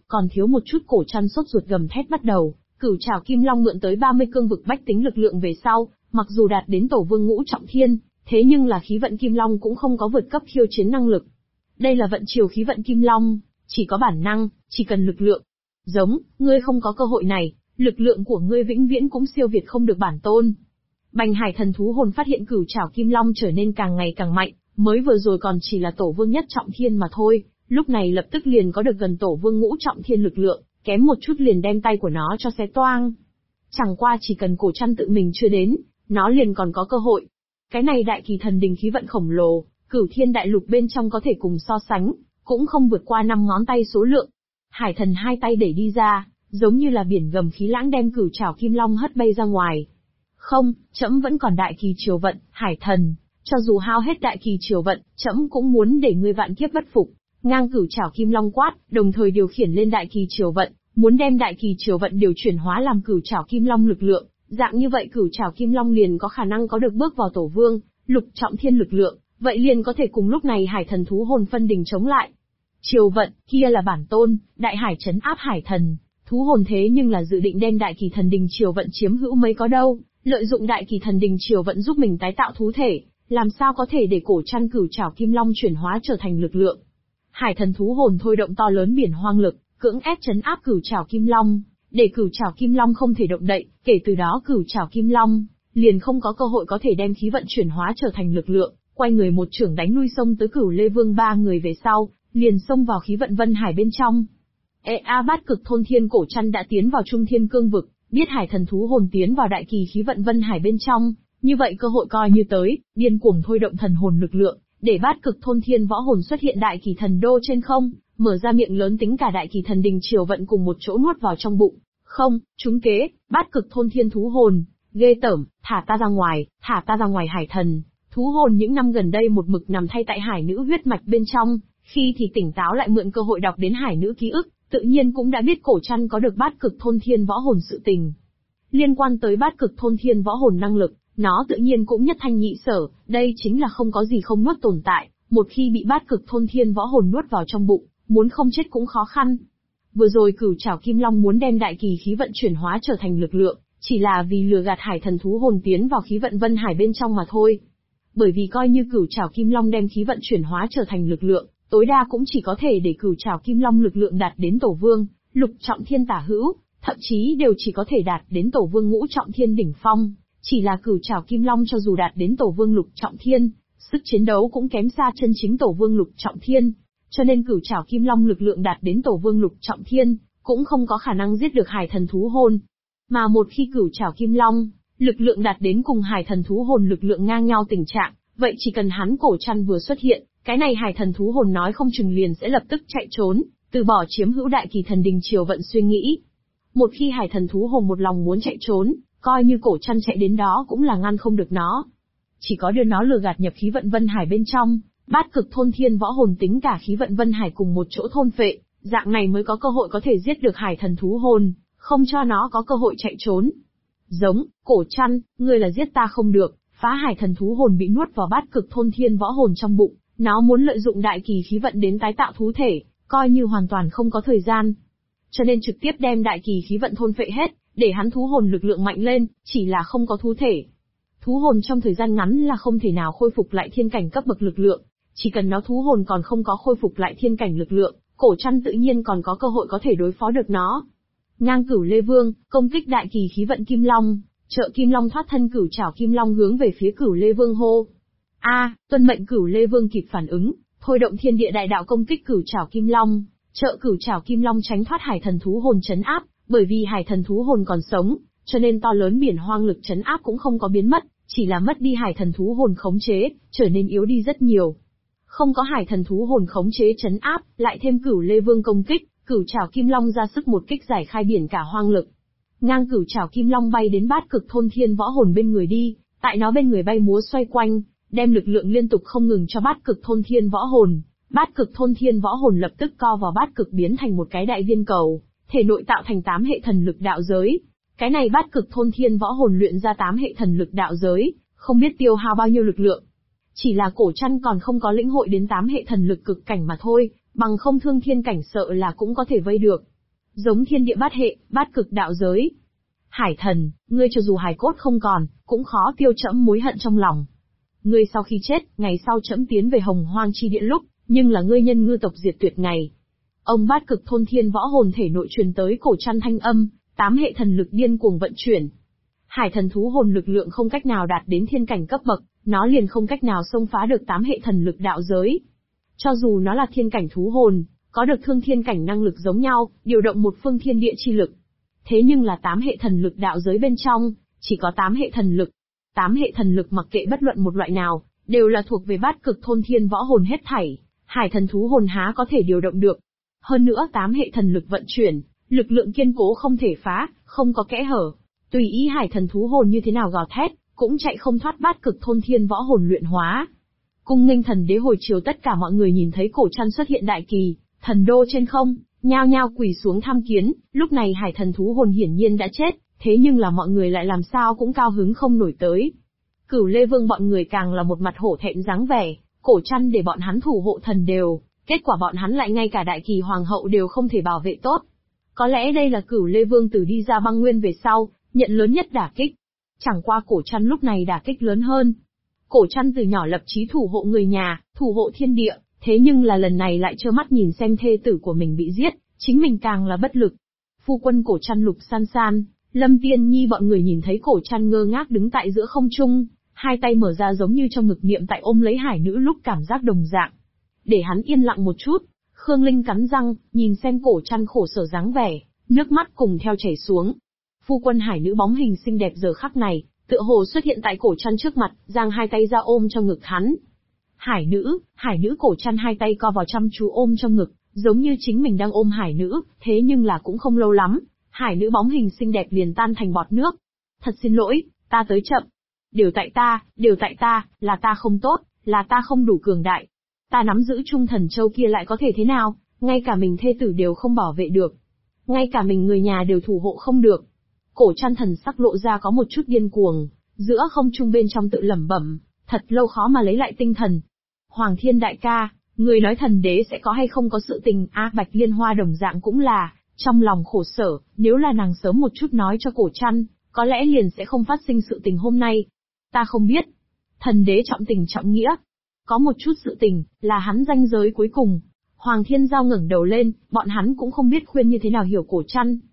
một chút Cổ Trăn sốt ruột gầm thét bắt đầu, cửu trảo kim long mượn tới 30 cương vực bách tính lực lượng về sau, mặc dù đạt đến tổ vương ngũ trọng thiên, thế nhưng là khí vận kim long cũng không có vượt cấp khiêu chiến năng lực. Đây là vận chiều khí vận kim long, chỉ có bản năng, chỉ cần lực lượng. Giống, ngươi không có cơ hội này, lực lượng của ngươi vĩnh viễn cũng siêu việt không được bản tôn. Bành hải thần thú hồn phát hiện cửu trảo kim long trở nên càng ngày càng mạnh, mới vừa rồi còn chỉ là tổ vương nhất trọng thiên mà thôi, lúc này lập tức liền có được gần tổ vương ngũ trọng thiên lực lượng, kém một chút liền đem tay của nó cho xé toang. Chẳng qua chỉ cần Cổ Trăn tự mình chưa đến, nó liền còn có cơ hội. Cái này đại kỳ thần đình khí vận khổng lồ, cửu thiên đại lục bên trong có thể cùng so sánh, cũng không vượt qua 5 ngón tay số lượng. Hải thần hai tay đẩy đi ra, giống như là biển gầm khí lãng đem cửu trảo kim long hất bay ra ngoài. Không, trẫm vẫn còn đại kỳ triều vận, hải thần, cho dù hao hết đại kỳ triều vận, trẫm cũng muốn để ngươi vạn kiếp bất phục. Ngang cửu trảo kim long quát, đồng thời điều khiển lên đại kỳ triều vận, muốn đem đại kỳ triều vận điều chuyển hóa làm cửu trảo kim long lực lượng, dạng như vậy cửu trảo kim long liền có khả năng có được bước vào tổ vương, lục trọng thiên lực lượng, vậy liền có thể cùng lúc này hải thần thú hồn phân đình chống lại. Triều vận, kia là bản tôn, đại hải trấn áp hải thần, thú hồn thế nhưng là dự định đem đại kỳ thần đình triều vận chiếm hữu mấy có đâu, lợi dụng đại kỳ thần đình triều vận giúp mình tái tạo thú thể, làm sao có thể để Cổ Trăn cửu trảo kim long chuyển hóa trở thành lực lượng. Hải thần thú hồn thôi động to lớn biển hoang lực, cưỡng ép trấn áp cửu trảo kim long, để cửu trảo kim long không thể động đậy, kể từ đó cửu trảo kim long liền không có cơ hội có thể đem khí vận chuyển hóa trở thành lực lượng, quay người một chưởng đánh lui xông tới Cửu Lê Vương ba người về sau, liền xông vào khí vận Vân Hải bên trong. Bát cực thôn thiên Cổ Trăn đã tiến vào trung thiên cương vực, biết hải thần thú hồn tiến vào đại kỳ khí vận Vân Hải bên trong, như vậy cơ hội coi như tới, điên cuồng thôi động thần hồn lực lượng, để bát cực thôn thiên võ hồn xuất hiện đại kỳ thần đô trên không, mở ra miệng lớn tính cả đại kỳ thần đình triều vận cùng một chỗ nuốt vào trong bụng. Không, trúng kế, bát cực thôn thiên thú hồn, ghê tởm, thả ta ra ngoài hải thần. Thú hồn những năm gần đây một mực nằm thay tại hải nữ huyết mạch bên trong, khi thì tỉnh táo lại mượn cơ hội đọc đến hải nữ ký ức, tự nhiên cũng đã biết Cổ Trăn có được bát cực thôn thiên võ hồn sự tình. Liên quan tới bát cực thôn thiên võ hồn năng lực, nó tự nhiên cũng nhất thanh nhị sở, đây chính là không có gì không nuốt tồn tại, một khi bị bát cực thôn thiên võ hồn nuốt vào trong bụng, muốn không chết cũng khó khăn. Vừa rồi cửu trảo kim long muốn đem đại kỳ khí vận chuyển hóa trở thành lực lượng, chỉ là vì lừa gạt hải thần thú hồn tiến vào khí vận Vân Hải bên trong mà thôi. Bởi vì coi như cửu trảo kim long đem khí vận chuyển hóa trở thành lực lượng, tối đa cũng chỉ có thể để cửu trảo kim long lực lượng đạt đến tổ vương, lục trọng thiên tả hữu, thậm chí đều chỉ có thể đạt đến tổ vương ngũ trọng thiên đỉnh phong, chỉ là Cửu Trảo Kim Long cho dù đạt đến tổ vương lục trọng thiên, sức chiến đấu cũng kém xa chân chính tổ vương lục trọng thiên, cho nên Cửu Trảo Kim Long lực lượng đạt đến tổ vương lục trọng thiên, cũng không có khả năng giết được Hải Thần thú hồn. Mà một khi Cửu Trảo Kim Long, lực lượng đạt đến cùng Hải Thần thú hồn lực lượng ngang nhau tình trạng, vậy chỉ cần hắn Cổ Trăn vừa xuất hiện, cái này Hải Thần thú hồn nói không chừng liền sẽ lập tức chạy trốn, từ bỏ chiếm hữu Đại Kỳ Thần Đình Triều vận suy nghĩ. Một khi Hải Thần thú hồn một lòng muốn chạy trốn, coi như Cổ Trăn chạy đến đó cũng là ngăn không được nó. Chỉ có đưa nó lừa gạt nhập khí vận Vân Hải bên trong, Bát Cực Thôn Thiên Võ Hồn tính cả khí vận Vân Hải cùng một chỗ thôn phệ, dạng này mới có cơ hội có thể giết được Hải Thần thú hồn, không cho nó có cơ hội chạy trốn. Giống, Cổ Trăn, ngươi là giết ta không được, phá Hải Thần thú hồn bị nuốt vào Bát Cực Thôn Thiên Võ Hồn trong bụng, nó muốn lợi dụng đại kỳ khí vận đến tái tạo thú thể, coi như hoàn toàn không có thời gian. Cho nên trực tiếp đem đại kỳ khí vận thôn phệ hết, để hắn thú hồn lực lượng mạnh lên, chỉ là không có thú thể. Thú hồn trong thời gian ngắn là không thể nào khôi phục lại thiên cảnh cấp bậc lực lượng, chỉ cần nó thú hồn còn không có khôi phục lại thiên cảnh lực lượng, Cổ Trăn tự nhiên còn có cơ hội có thể đối phó được nó. Ngang Cửu Lê Vương, công kích đại kỳ khí vận Kim Long, trợ Kim Long thoát thân Cửu Trảo Kim Long hướng về phía Cửu Lê Vương hô. Tuân mệnh Cửu Lê Vương kịp phản ứng, thôi động thiên địa đại đạo công kích Cửu Trảo Kim Long, trợ Cửu Trảo Kim Long tránh thoát Hải Thần thú hồn trấn áp, bởi vì Hải Thần thú hồn còn sống, cho nên to lớn biển hoang lực trấn áp cũng không có biến mất, chỉ là mất đi Hải Thần thú hồn khống chế, trở nên yếu đi rất nhiều. Không có Hải Thần thú hồn khống chế trấn áp, lại thêm Cửu Lê Vương công kích, Cửu Trảo Kim Long ra sức một kích giải khai biển cả hoang lực. Ngang Cửu Trảo Kim Long bay đến Bát Cực Thôn Thiên Võ Hồn bên người đi, tại nó bên người bay múa xoay quanh, đem lực lượng liên tục không ngừng cho Bát Cực Thôn Thiên Võ Hồn. Bát Cực Thôn Thiên Võ Hồn lập tức co vào Bát Cực biến thành một cái đại viên cầu, thể nội tạo thành 8 hệ thần lực đạo giới. Cái này Bát Cực Thôn Thiên Võ Hồn luyện ra 8 hệ thần lực đạo giới, không biết tiêu hao bao nhiêu lực lượng. Chỉ là Cổ Trăn còn không có lĩnh hội đến 8 hệ thần lực cực cảnh mà thôi, bằng không thương thiên cảnh sợ là cũng có thể vây được. Giống thiên địa bát hệ, bát cực đạo giới. Hải Thần, ngươi cho dù hài cốt không còn, cũng khó tiêu trẫm mối hận trong lòng. Ngươi sau khi chết, ngày sau trẫm tiến về Hồng Hoang chi địa lúc, nhưng là ngươi nhân ngư tộc diệt tuyệt ngày. Ông Bát Cực Thôn Thiên Võ Hồn thể nội truyền tới Cổ Trăn thanh âm, 8 hệ thần lực điên cuồng vận chuyển. Hải Thần thú hồn lực lượng không cách nào đạt đến thiên cảnh cấp bậc, nó liền không cách nào xông phá được 8 hệ thần lực đạo giới. Cho dù nó là thiên cảnh thú hồn, có được thương thiên cảnh năng lực giống nhau, điều động một phương thiên địa chi lực. Thế nhưng là 8 hệ thần lực đạo giới bên trong, chỉ có 8 hệ thần lực. 8 hệ thần lực mặc kệ bất luận một loại nào, đều là thuộc về Bát Cực Thôn Thiên Võ Hồn hết thảy, Hải Thần thú hồn há có thể điều động được. Hơn nữa 8 hệ thần lực vận chuyển, lực lượng kiên cố không thể phá, không có kẽ hở. Tùy ý Hải Thần thú hồn như thế nào gào thét, cũng chạy không thoát Bát Cực Thôn Thiên Võ Hồn luyện hóa. Cung Nghênh Thần Đế hồi chiều tất cả mọi người nhìn thấy Cổ Trăn xuất hiện đại kỳ, thần đô trên không, nhao nhao quỳ xuống tham kiến, lúc này Hải Thần thú hồn hiển nhiên đã chết, thế nhưng là mọi người lại làm sao cũng cao hứng không nổi tới. Cửu Lê Vương bọn người càng là một mặt hổ thẹn dáng vẻ, Cổ Trăn để bọn hắn thủ hộ thần đều, kết quả bọn hắn lại ngay cả đại kỳ hoàng hậu đều không thể bảo vệ tốt. Có lẽ đây là Cửu Lê Vương từ đi ra băng nguyên về sau, nhận lớn nhất đả kích. Chẳng qua Cổ Trăn lúc này đả kích lớn hơn. Cổ Trăn từ nhỏ lập chí thủ hộ người nhà, thủ hộ thiên địa, thế nhưng là lần này lại trơ mắt nhìn xem thê tử của mình bị giết, chính mình càng là bất lực. Phu quân Cổ Trăn Lục San San, Lâm Tiên Nhi bọn người nhìn thấy Cổ Trăn ngơ ngác đứng tại giữa không trung, hai tay mở ra giống như trong ngực niệm tại ôm lấy hải nữ lúc cảm giác đồng dạng. Để hắn yên lặng một chút, Khương Linh cắn răng, nhìn xem Cổ Trăn khổ sở dáng vẻ, nước mắt cùng theo chảy xuống. Phu quân hải nữ bóng hình xinh đẹp giờ khắc này, tựa hồ xuất hiện tại Cổ Trăn trước mặt, giang hai tay ra ôm trong ngực hắn. Hải nữ Cổ Trăn hai tay co vào chăm chú ôm trong ngực, giống như chính mình đang ôm hải nữ, thế nhưng là cũng không lâu lắm, hải nữ bóng hình xinh đẹp liền tan thành bọt nước. Thật xin lỗi, ta tới chậm. Đều tại ta, là ta không tốt, là ta không đủ cường đại. Ta nắm giữ Trung Thần Châu kia lại có thể thế nào, ngay cả mình thê tử đều không bảo vệ được. Ngay cả mình người nhà đều thủ hộ không được. Cổ Trăn thần sắc lộ ra có một chút điên cuồng, giữa không trung bên trong tự lẩm bẩm, thật lâu khó mà lấy lại tinh thần. Hoàng Thiên đại ca, người nói thần đế sẽ có hay không có sự tình, Bạch Liên Hoa đồng dạng cũng là, trong lòng khổ sở, nếu là nàng sớm một chút nói cho Cổ Trăn, có lẽ liền sẽ không phát sinh sự tình hôm nay. Ta không biết. Thần đế trọng tình trọng nghĩa. Có một chút sự tình, là hắn ranh giới cuối cùng. Hoàng Thiên Giao ngẩng đầu lên, bọn hắn cũng không biết khuyên như thế nào hiểu Cổ Trăn.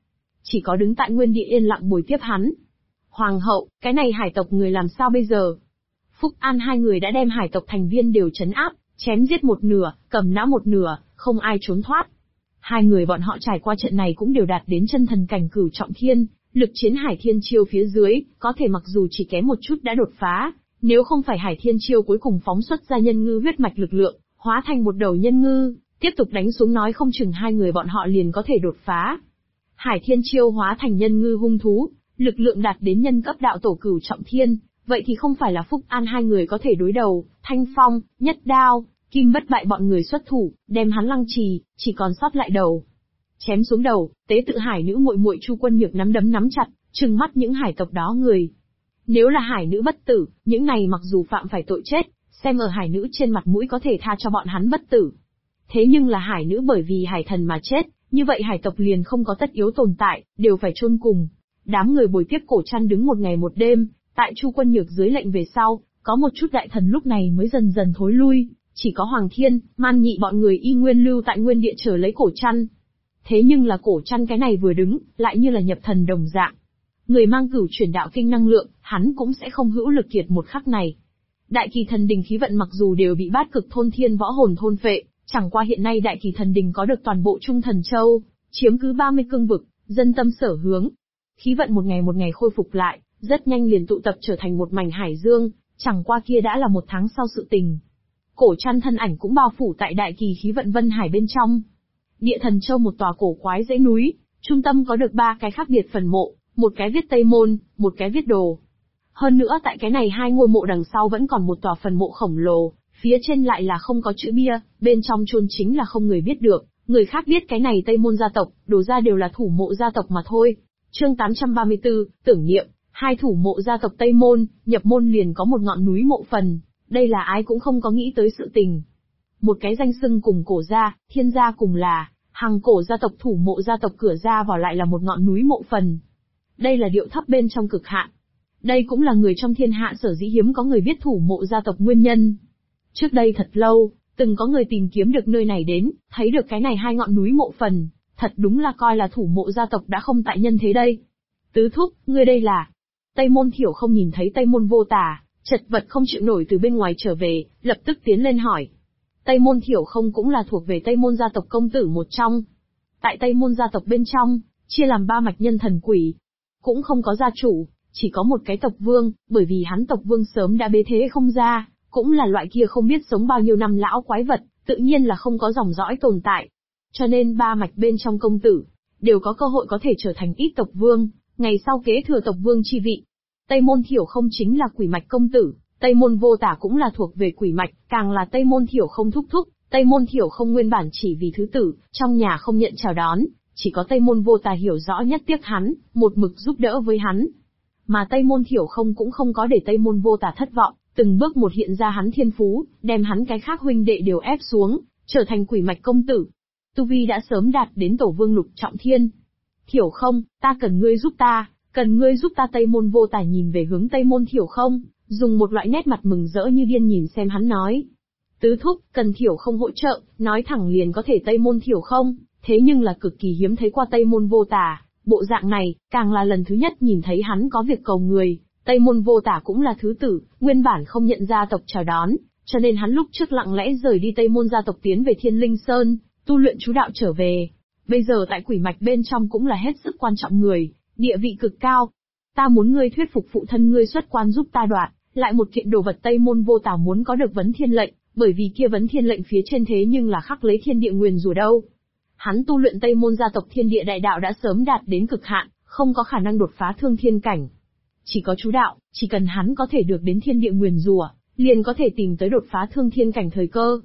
chỉ có đứng tại nguyên địa yên lặng bồi tiếp hắn. Hoàng hậu, cái này hải tộc người làm sao bây giờ? Phúc An hai người đã đem hải tộc thành viên đều trấn áp, chém giết một nửa, cầm nã một nửa, không ai trốn thoát. Hai người bọn họ trải qua trận này cũng đều đạt đến chân thần cảnh cửu trọng thiên, lực chiến Hải Thiên Chiêu phía dưới, có thể mặc dù chỉ kém một chút đã đột phá, nếu không phải Hải Thiên Chiêu cuối cùng phóng xuất ra nhân ngư huyết mạch lực lượng, hóa thành một đầu nhân ngư, tiếp tục đánh xuống nói không chừng hai người bọn họ liền có thể đột phá. Hải Thiên Chiêu hóa thành nhân ngư hung thú, lực lượng đạt đến nhân cấp đạo tổ cửu trọng thiên, vậy thì không phải là Phúc An hai người có thể đối đầu. Thanh Phong, Nhất Đao, Kim Bất Bại bọn người xuất thủ, đem hắn lăng trì, chỉ còn sót lại đầu. Chém xuống đầu, tế tự hải nữ muội muội Chu Quân Nhược nắm đấm nắm chặt, trừng mắt những hải tộc đó người. Nếu là hải nữ bất tử, những này mặc dù phạm phải tội chết, xem ở hải nữ trên mặt mũi có thể tha cho bọn hắn bất tử. Thế nhưng là hải nữ bởi vì hải thần mà chết, như vậy hải tộc liền không có tất yếu tồn tại, đều phải chôn cùng. Đám người bồi tiếp Cổ Trăn đứng một ngày một đêm, tại Chu Quân Nhược dưới lệnh về sau, có một chút đại thần lúc này mới dần dần thối lui, chỉ có Hoàng Thiên, Man Nhị bọn người y nguyên lưu tại nguyên địa chờ lấy Cổ Trăn. Thế nhưng là Cổ Trăn cái này vừa đứng, lại như là nhập thần đồng dạng. Người mang cửu chuyển đạo kinh năng lượng, hắn cũng sẽ không hữu lực kiệt một khắc này. Đại Kỳ Thần Đình khí vận mặc dù đều bị Bát Cực Thôn Thiên Võ Hồn thôn phệ, chẳng qua hiện nay Đại Kỳ Thần Đình có được toàn bộ Trung Thần Châu, chiếm cứ 30 cương vực, dân tâm sở hướng. Khí vận một ngày khôi phục lại, rất nhanh liền tụ tập trở thành một mảnh hải dương, chẳng qua kia đã là một tháng sau sự tình. Cổ Trăn thân ảnh cũng bao phủ tại Đại Kỳ khí vận Vân Hải bên trong. Địa Thần Châu một tòa cổ quái dãy núi, trung tâm có được 3 cái khác biệt phần mộ, một cái viết Tây Môn, một cái viết Đồ. Hơn nữa tại cái này hai ngôi mộ đằng sau vẫn còn một tòa phần mộ khổng lồ, phía trên lại là không có chữ bia, bên trong chôn chính là không người biết được, người khác biết cái này Tây Môn gia tộc, Đồ gia đều là thủ mộ gia tộc mà thôi. Chương 834, tưởng niệm, hai thủ mộ gia tộc Tây Môn, nhập môn liền có một ngọn núi mộ phần, đây là ai cũng không có nghĩ tới sự tình. Một cái danh xưng cùng Cổ gia, Thiên gia cùng là Hằng Cổ gia tộc thủ mộ gia tộc cửa ra vào lại là một ngọn núi mộ phần. Đây là điệu thấp bên trong cực hạn. Đây cũng là người trong thiên hạ sở dĩ hiếm có người biết thủ mộ gia tộc nguyên nhân. Trước đây thật lâu, từng có người tìm kiếm được nơi này đến, thấy được cái này hai ngọn núi mộ phần, thật đúng là coi là thủ mộ gia tộc đã không tại nhân thế đây. Tứ thúc, ngươi đây là... Tây Môn Thiểu không nhìn thấy Tây Môn Vô Tả, chật vật không chịu nổi từ bên ngoài trở về, lập tức tiến lên hỏi. Tây Môn Thiểu không cũng là thuộc về Tây Môn gia tộc công tử một trong. Tại Tây Môn gia tộc bên trong, chia làm 3 mạch nhân thần quỷ. Cũng không có gia chủ, chỉ có một cái tộc vương, bởi vì hắn tộc vương sớm đã bế thế không ra, cũng là loại kia không biết sống bao nhiêu năm lão quái vật, tự nhiên là không có dòng dõi tồn tại. Cho nên 3 mạch bên trong công tử, đều có cơ hội có thể trở thành ít tộc vương, ngày sau kế thừa tộc vương chi vị. Tây Môn Thiểu không chính là quỷ mạch công tử, Tây Môn Vô Tả cũng là thuộc về quỷ mạch, càng là Tây Môn Thiểu không thúc thúc, Tây Môn Thiểu không nguyên bản chỉ vì thứ tử, trong nhà không nhận chào đón, chỉ có Tây Môn Vô Tả hiểu rõ nhất tiếc hắn, một mực giúp đỡ với hắn. Mà Tây Môn Thiểu không cũng không có để Tây Môn Vô Tả thất vọng, từng bước một hiện ra hắn thiên phú, đem hắn cái khác huynh đệ đều ép xuống, trở thành quỷ mạch công tử. Tu vi đã sớm đạt đến tổ vương lục trọng thiên. Thiểu không, ta cần ngươi giúp ta, cần ngươi giúp ta. Tây Môn Vô Tả nhìn về hướng Tây Môn Thiểu không, dùng một loại nét mặt mừng rỡ như điên nhìn xem hắn nói. Tứ thúc, cần Thiểu không hỗ trợ, nói thẳng liền có thể. Tây Môn Thiểu không, thế nhưng là cực kỳ hiếm thấy qua Tây Môn Vô Tả, bộ dạng này, càng là lần thứ nhất nhìn thấy hắn có việc cầu người. Tây Môn Vô Tả cũng là thứ tử, nguyên bản không nhận gia tộc chào đón, cho nên hắn lúc trước lặng lẽ rời đi Tây Môn gia tộc tiến về Thiên Linh Sơn, tu luyện chú đạo trở về. Bây giờ tại quỷ mạch bên trong cũng là hết sức quan trọng người, địa vị cực cao. Ta muốn ngươi thuyết phục phụ thân ngươi xuất quan giúp ta đoạt lại một kiện đồ vật. Tây Môn Vô Tả muốn có được vấn thiên lệnh, bởi vì kia vấn thiên lệnh phía trên thế nhưng là khắc lấy thiên địa nguyền rủa đâu. Hắn tu luyện Tây Môn gia tộc thiên địa đại đạo đã sớm đạt đến cực hạn, không có khả năng đột phá thương thiên cảnh. Chỉ có chú đạo, chỉ cần hắn có thể được đến thiên địa nguyền rủa, liền có thể tìm tới đột phá thương thiên cảnh thời cơ.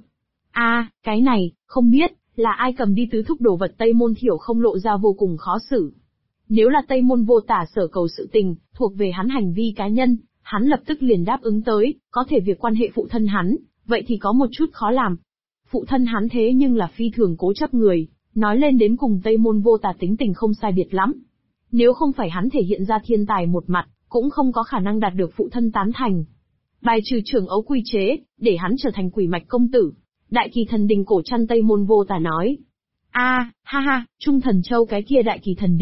Cái này, không biết, là ai cầm đi tứ thúc đồ vật. Tây Môn Thiểu không lộ ra vô cùng khó xử. Nếu là Tây Môn Vô Tả sở cầu sự tình, thuộc về hắn hành vi cá nhân, hắn lập tức liền đáp ứng tới, có thể việc quan hệ phụ thân hắn, vậy thì có một chút khó làm. Phụ thân hắn thế nhưng là phi thường cố chấp người, nói lên đến cùng Tây Môn Vô Tả tính tình không sai biệt lắm. Nếu không phải hắn thể hiện ra thiên tài một mặt, cũng không có khả năng đạt được phụ thân tán thành. Bài trừ trưởng ấu quy chế, để hắn trở thành quỷ mạch công tử. Đại Kỳ Thần Đình Cổ Trăn. Tây Môn Vô Tả nói. Ha, Trung Thần Châu cái kia Đại Kỳ Thần Đình,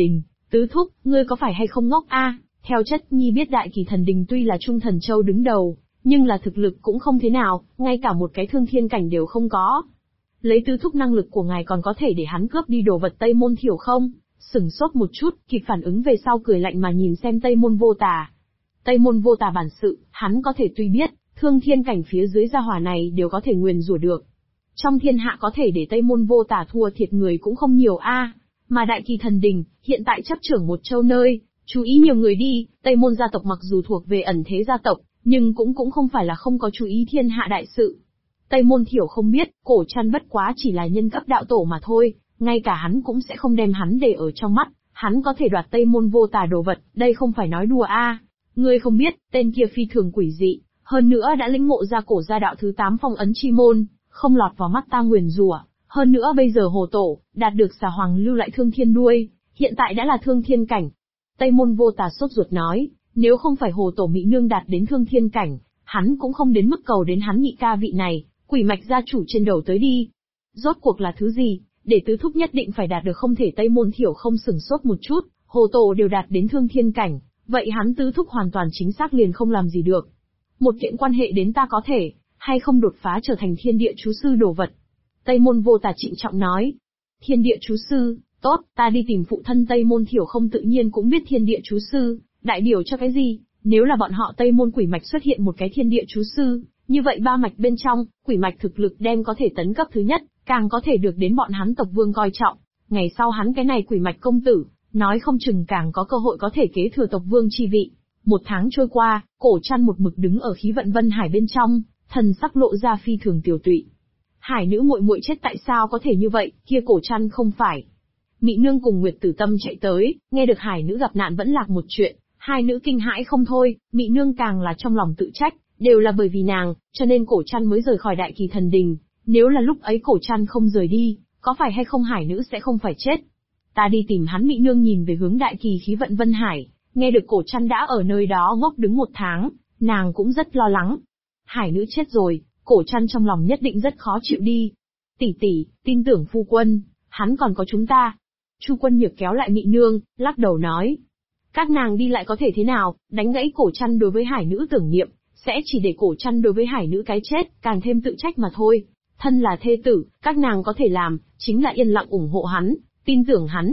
Tứ thúc, ngươi có phải hay không ngốc a? Theo chất nhi biết Đại Kỳ Thần Đình tuy là Trung Thần Châu đứng đầu, nhưng là thực lực cũng không thế nào, ngay cả một cái thương thiên cảnh đều không có. Lấy tứ thúc năng lực của ngài còn có thể để hắn cướp đi đồ vật Tây Môn Thiểu không? Sửng sốt một chút, kịp phản ứng về sau cười lạnh mà nhìn xem Tây Môn Vô Tà. Tây Môn Vô Tà bản sự, hắn có thể tuy biết, thương thiên cảnh phía dưới gia hỏa này đều có thể nguyền rủa được. Trong thiên hạ có thể để Tây Môn Vô Tà thua thiệt người cũng không nhiều a. Mà Đại Kỳ Thần Đình, hiện tại chấp trưởng một châu nơi, chú ý nhiều người đi, Tây Môn gia tộc mặc dù thuộc về ẩn thế gia tộc, nhưng cũng không phải là không có chú ý thiên hạ đại sự. Tây Môn Thiểu không biết, Cổ Trăn bất quá chỉ là nhân cấp đạo tổ mà thôi, ngay cả hắn cũng sẽ không đem hắn để ở trong mắt, hắn có thể đoạt Tây Môn Vô Tà đồ vật, đây không phải nói đùa a. Ngươi không biết, tên kia phi thường quỷ dị, hơn nữa đã lĩnh ngộ ra cổ gia đạo thứ 8 phong ấn chi môn, không lọt vào mắt ta nguyền rủa, hơn nữa bây giờ Hồ Tổ đạt được Xà Hoàng lưu lại Thương Thiên đuôi, hiện tại đã là Thương Thiên cảnh. Tây Môn Vô Tà sốt ruột nói, nếu không phải Hồ Tổ Mỹ Nương đạt đến Thương Thiên cảnh, hắn cũng không đến mức cầu đến hắn nhị ca vị này, quỷ mạch gia chủ trên đầu tới đi. Rốt cuộc là thứ gì, để tứ thúc nhất định phải đạt được không thể Tây Môn Thiểu không sửng sốt một chút, Hồ Tổ đều đạt đến Thương Thiên cảnh, vậy hắn tứ thúc hoàn toàn chính xác liền không làm gì được. Một kiện quan hệ đến ta có thể, hay không đột phá trở thành thiên địa chú sư đồ vật. Tây Môn Vô Tà trịnh trọng nói, thiên địa chú sư, tốt, ta đi tìm phụ thân Tây Môn Thiểu không tự nhiên cũng biết thiên địa chú sư, đại biểu cho cái gì, nếu là bọn họ Tây Môn quỷ mạch xuất hiện một cái thiên địa chú sư, như vậy ba mạch bên trong, quỷ mạch thực lực đem có thể tấn cấp thứ nhất, càng có thể được đến bọn hắn tộc vương coi trọng, ngày sau hắn cái này quỷ mạch công tử, nói không chừng càng có cơ hội có thể kế thừa tộc vương chi vị. Một tháng trôi qua, Cổ Trăn một mực đứng ở khí vận vân hải bên trong, thần sắc lộ ra phi thường tiểu tụy. Hải nữ muội muội chết tại sao có thể như vậy, kia Cổ Trăn không phải. Mị Nương cùng Nguyệt Tử Tâm chạy tới, nghe được hải nữ gặp nạn vẫn lạc một chuyện, hai nữ kinh hãi không thôi, Mị Nương càng là trong lòng tự trách, đều là bởi vì nàng, cho nên Cổ Trăn mới rời khỏi Đại Kỳ Thần Đình, nếu là lúc ấy Cổ Trăn không rời đi, có phải hay không hải nữ sẽ không phải chết. Ta đi tìm hắn. Mị Nương nhìn về hướng Đại Kỳ khí vận vân hải, nghe được Cổ Trăn đã ở nơi đó ngốc đứng một tháng, nàng cũng rất lo lắng. Hải nữ chết rồi, Cổ Trăn trong lòng nhất định rất khó chịu đi. Tỷ tỷ, tin tưởng phu quân, hắn còn có chúng ta. Chu Quân Nhược kéo lại Mị Nương, lắc đầu nói. Các nàng đi lại có thể thế nào, đánh gãy Cổ Trăn đối với hải nữ tưởng niệm, sẽ chỉ để Cổ Trăn đối với hải nữ cái chết, càng thêm tự trách mà thôi. Thân là thê tử, các nàng có thể làm, chính là yên lặng ủng hộ hắn, tin tưởng hắn.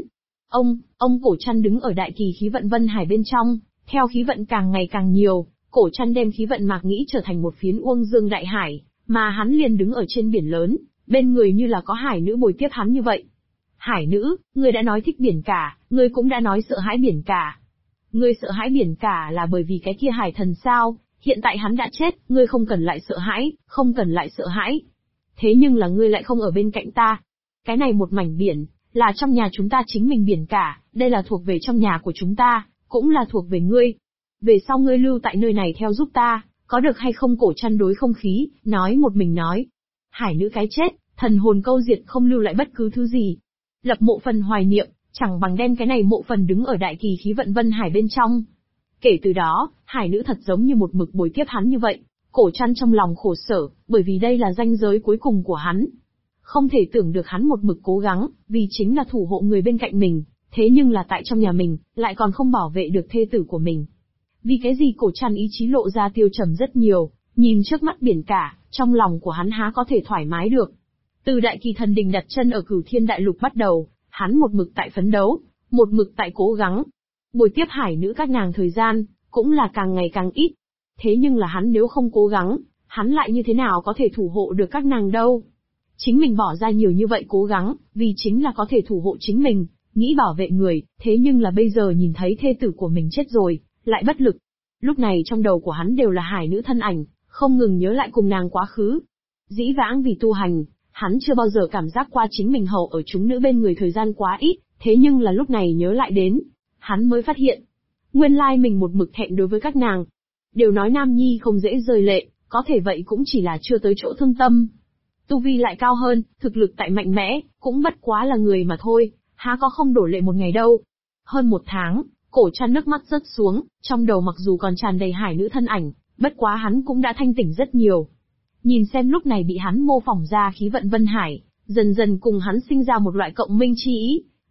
Ông Cổ Trăn đứng ở Đại Kỳ khí vận vân hải bên trong, theo khí vận càng ngày càng nhiều, Cổ Trăn đem khí vận mạc nghĩ trở thành một phiến uông dương đại hải, mà hắn liền đứng ở trên biển lớn, bên người như là có hải nữ bồi tiếp hắn như vậy. Hải nữ, ngươi đã nói thích biển cả, ngươi cũng đã nói sợ hãi biển cả. Ngươi sợ hãi biển cả là bởi vì cái kia hải thần sao, hiện tại hắn đã chết, ngươi không cần lại sợ hãi, không cần lại sợ hãi. Thế nhưng là ngươi lại không ở bên cạnh ta. Cái này một mảnh biển, là trong nhà chúng ta chính mình biển cả, đây là thuộc về trong nhà của chúng ta, cũng là thuộc về ngươi. Về sau ngươi lưu tại nơi này theo giúp ta, có được hay không? Cổ Trăn đối không khí, nói một mình nói. Hải nữ cái chết, thần hồn câu diệt không lưu lại bất cứ thứ gì. Lập mộ phần hoài niệm, chẳng bằng đem cái này mộ phần đứng ở Đại Kỳ khí vận vân hải bên trong. Kể từ đó, hải nữ thật giống như một mực bồi tiếp hắn như vậy. Cổ Trăn trong lòng khổ sở, bởi vì đây là ranh giới cuối cùng của hắn. Không thể tưởng được hắn một mực cố gắng, vì chính là thủ hộ người bên cạnh mình, thế nhưng là tại trong nhà mình, lại còn không bảo vệ được thê tử của mình. Vì cái gì? Cổ Trăn ý chí lộ ra tiêu trầm rất nhiều, nhìn trước mắt biển cả, trong lòng của hắn há có thể thoải mái được. Từ Đại Kỳ Thần Đình đặt chân ở Cửu Thiên Đại Lục bắt đầu, hắn một mực tại phấn đấu, một mực tại cố gắng. Bồi tiếp hải nữ các nàng thời gian, cũng là càng ngày càng ít. Thế nhưng là hắn nếu không cố gắng, hắn lại như thế nào có thể thủ hộ được các nàng đâu. Chính mình bỏ ra nhiều như vậy cố gắng, vì chính là có thể thủ hộ chính mình, nghĩ bảo vệ người, thế nhưng là bây giờ nhìn thấy thê tử của mình chết rồi, lại bất lực. Lúc này trong đầu của hắn đều là hải nữ thân ảnh, không ngừng nhớ lại cùng nàng quá khứ. Dĩ vãng vì tu hành, hắn chưa bao giờ cảm giác qua chính mình hầu ở chúng nữ bên người thời gian quá ít, thế nhưng là lúc này nhớ lại đến, hắn mới phát hiện. Nguyên lai mình một mực thẹn đối với các nàng. Đều nói nam nhi không dễ rơi lệ, có thể vậy cũng chỉ là chưa tới chỗ thương tâm. Tu vi lại cao hơn, thực lực tại mạnh mẽ, cũng bất quá là người mà thôi, há có không đổ lệ một ngày đâu. Hơn một tháng, Cổ Trăn nước mắt rớt xuống, trong đầu mặc dù còn tràn đầy hải nữ thân ảnh, bất quá hắn cũng đã thanh tỉnh rất nhiều. Nhìn xem lúc này bị hắn mô phỏng ra khí vận vân hải, dần dần cùng hắn sinh ra một loại cộng minh chi ý.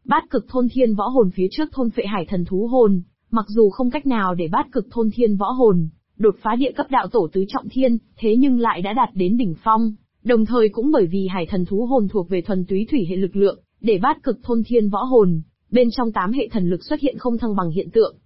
Bát cực thôn thiên võ hồn phía trước thôn phệ hải thần thú hồn, mặc dù không cách nào để bát cực thôn thiên võ hồn đột phá địa cấp đạo tổ tứ trọng thiên, thế nhưng lại đã đạt đến đỉnh phong, đồng thời cũng bởi vì hải thần thú hồn thuộc về thuần túy thủy hệ lực lượng, để bát cực thôn thiên võ hồn bên trong 8 hệ thần lực xuất hiện không thăng bằng hiện tượng.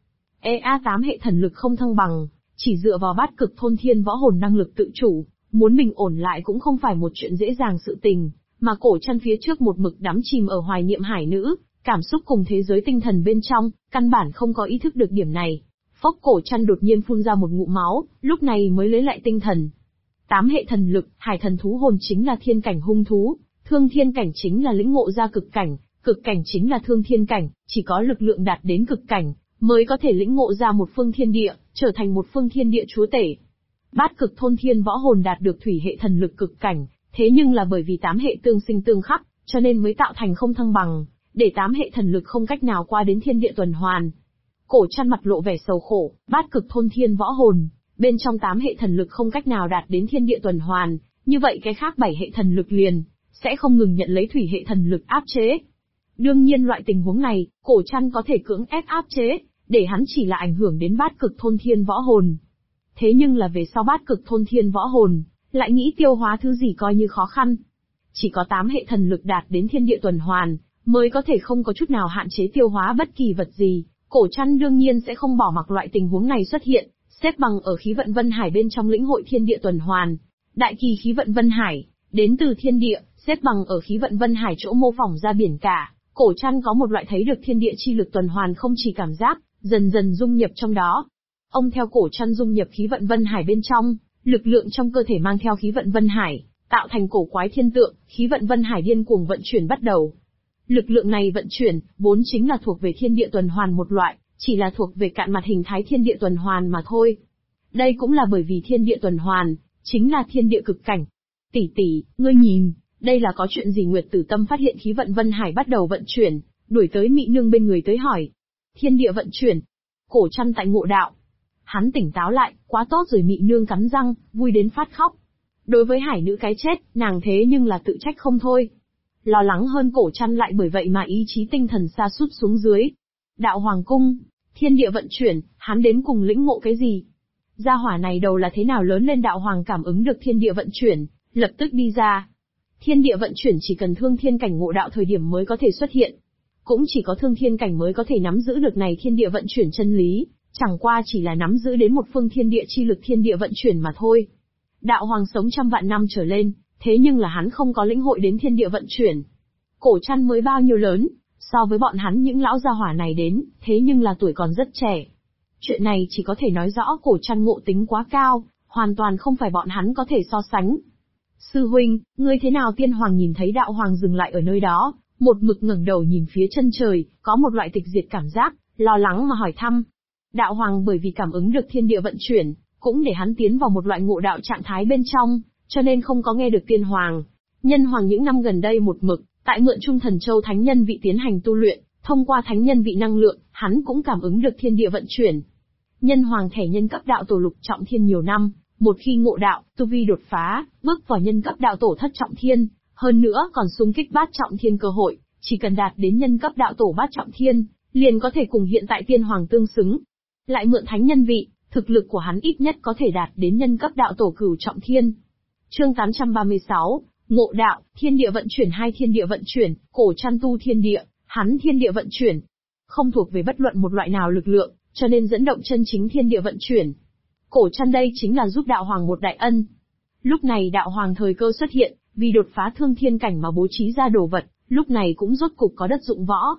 8 hệ thần lực không thăng bằng, chỉ dựa vào bát cực thôn thiên võ hồn năng lực tự chủ, muốn bình ổn lại cũng không phải một chuyện dễ dàng sự tình, mà Cổ Trăn phía trước một mực đắm chìm ở hoài niệm hải nữ, cảm xúc cùng thế giới tinh thần bên trong, căn bản không có ý thức được điểm này. Phốc, Cổ Trăn đột nhiên phun ra một ngụm máu, lúc này mới lấy lại tinh thần. 8 hệ thần lực, hải thần thú hồn chính là thiên cảnh hung thú, thương thiên cảnh chính là lĩnh ngộ ra cực cảnh chính là thương thiên cảnh, chỉ có lực lượng đạt đến cực cảnh, mới có thể lĩnh ngộ ra một phương thiên địa, trở thành một phương thiên địa chúa tể. Bát cực thôn thiên võ hồn đạt được thủy hệ thần lực cực cảnh, thế nhưng là bởi vì 8 hệ tương sinh tương khắc, cho nên mới tạo thành không thăng bằng, để 8 hệ thần lực không cách nào qua đến thiên địa tuần hoàn. Cổ Trăn mặt lộ vẻ sầu khổ, bát cực thôn thiên võ hồn, bên trong 8 hệ thần lực không cách nào đạt đến thiên địa tuần hoàn, như vậy cái khác 7 hệ thần lực liền sẽ không ngừng nhận lấy thủy hệ thần lực áp chế. Đương nhiên loại tình huống này, Cổ Trăn có thể cưỡng ép áp chế, để hắn chỉ là ảnh hưởng đến bát cực thôn thiên võ hồn. Thế nhưng là về sau bát cực thôn thiên võ hồn, lại nghĩ tiêu hóa thứ gì coi như khó khăn. Chỉ có 8 hệ thần lực đạt đến thiên địa tuần hoàn, mới có thể không có chút nào hạn chế tiêu hóa bất kỳ vật gì. Cổ Trăn đương nhiên sẽ không bỏ mặc loại tình huống này xuất hiện, xếp bằng ở khí vận Vân Hải bên trong lĩnh hội thiên địa tuần hoàn. Đại kỳ khí vận Vân Hải, đến từ thiên địa, xếp bằng ở khí vận Vân Hải chỗ mô phỏng ra biển cả. Cổ Trăn có một loại thấy được thiên địa chi lực tuần hoàn không chỉ cảm giác, dần dần dung nhập trong đó. Ông theo Cổ Trăn dung nhập khí vận Vân Hải bên trong, lực lượng trong cơ thể mang theo khí vận Vân Hải, tạo thành cổ quái thiên tượng, khí vận Vân Hải điên cuồng vận chuyển bắt đầu. Lực lượng này vận chuyển, vốn chính là thuộc về thiên địa tuần hoàn một loại, chỉ là thuộc về cạn mặt hình thái thiên địa tuần hoàn mà thôi. Đây cũng là bởi vì thiên địa tuần hoàn, chính là thiên địa cực cảnh. Tỷ tỷ, ngươi nhìn, đây là có chuyện gì? Nguyệt Tử Tâm phát hiện khí vận Vân Hải bắt đầu vận chuyển, đuổi tới Mị Nương bên người tới hỏi. Thiên địa vận chuyển. Cổ Trăn tại ngộ đạo. Hắn tỉnh táo lại, quá tốt rồi. Mị Nương cắn răng, vui đến phát khóc. Đối với hải nữ cái chết, nàng thế nhưng là tự trách không thôi. Lo lắng hơn Cổ Trăn lại bởi vậy mà ý chí tinh thần sa sút xuống dưới. Đạo Hoàng Cung, thiên địa vận chuyển, hắn đến cùng lĩnh ngộ cái gì? Gia hỏa này đầu là thế nào lớn lên? Đạo Hoàng cảm ứng được thiên địa vận chuyển, lập tức đi ra. Thiên địa vận chuyển chỉ cần thương thiên cảnh ngộ đạo thời điểm mới có thể xuất hiện. Cũng chỉ có thương thiên cảnh mới có thể nắm giữ được này thiên địa vận chuyển chân lý, chẳng qua chỉ là nắm giữ đến một phương thiên địa chi lực thiên địa vận chuyển mà thôi. Đạo Hoàng sống trăm vạn năm trở lên, thế nhưng là hắn không có lĩnh hội đến thiên địa vận chuyển. Cổ Trăn mới bao nhiêu lớn, so với bọn hắn những lão gia hỏa này đến, thế nhưng là tuổi còn rất trẻ. Chuyện này chỉ có thể nói rõ Cổ Trăn ngộ tính quá cao, hoàn toàn không phải bọn hắn có thể so sánh. Sư huynh, ngươi thế nào? Tiên Hoàng nhìn thấy Đạo Hoàng dừng lại ở nơi đó, một mực ngẩng đầu nhìn phía chân trời, có một loại tịch diệt cảm giác, lo lắng mà hỏi thăm. Đạo Hoàng bởi vì cảm ứng được thiên địa vận chuyển, cũng để hắn tiến vào một loại ngộ đạo trạng thái bên trong, cho nên không có nghe được Tiên Hoàng. Nhân Hoàng những năm gần đây một mực tại mượn Trung Thần Châu thánh nhân vị tiến hành tu luyện, thông qua thánh nhân vị năng lượng, hắn cũng cảm ứng được thiên địa vận chuyển. Nhân Hoàng thẻ nhân cấp đạo tổ lục trọng thiên nhiều năm, một khi ngộ đạo, tu vi đột phá, bước vào nhân cấp đạo tổ thất trọng thiên, hơn nữa còn xung kích bát trọng thiên cơ hội, chỉ cần đạt đến nhân cấp đạo tổ bát trọng thiên, liền có thể cùng hiện tại Tiên Hoàng tương xứng. Lại mượn thánh nhân vị, thực lực của hắn ít nhất có thể đạt đến nhân cấp đạo tổ cửu trọng thiên. Chương 836, Ngộ đạo, thiên địa vận chuyển. Hai thiên địa vận chuyển, Cổ Trăn tu thiên địa, hắn thiên địa vận chuyển. Không thuộc về bất luận một loại nào lực lượng, cho nên dẫn động chân chính thiên địa vận chuyển. Cổ Trăn đây chính là giúp Đạo Hoàng một đại ân. Lúc này Đạo Hoàng thời cơ xuất hiện, vì đột phá thương thiên cảnh mà bố trí ra đồ vật, lúc này cũng rốt cục có đất dụng võ.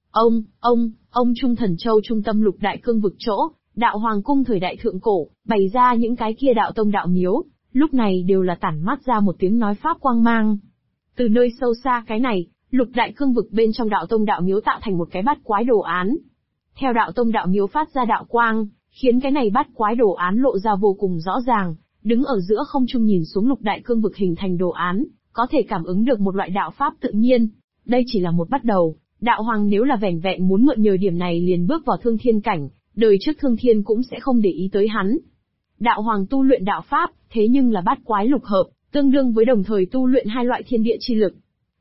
Ông Trung Thần Châu trung tâm lục đại cương vực chỗ, Đạo Hoàng cung thời đại thượng cổ, bày ra những cái kia đạo tông đạo miếu, lúc này đều là tản mát ra một tiếng nói pháp quang mang. Từ nơi sâu xa cái này, lục đại cương vực bên trong đạo tông đạo miếu tạo thành một cái bát quái đồ án. Theo đạo tông đạo miếu phát ra đạo quang, khiến cái này bát quái đồ án lộ ra vô cùng rõ ràng, đứng ở giữa không trung nhìn xuống lục đại cương vực hình thành đồ án, có thể cảm ứng được một loại đạo pháp tự nhiên. Đây chỉ là một bắt đầu, Đạo Hoàng nếu là vẻn vẹn muốn mượn nhờ điểm này liền bước vào thương thiên cảnh, đời trước thương thiên cũng sẽ không để ý tới hắn. Đạo Hoàng tu luyện đạo pháp, thế nhưng là bát quái lục hợp, tương đương với đồng thời tu luyện hai loại thiên địa chi lực.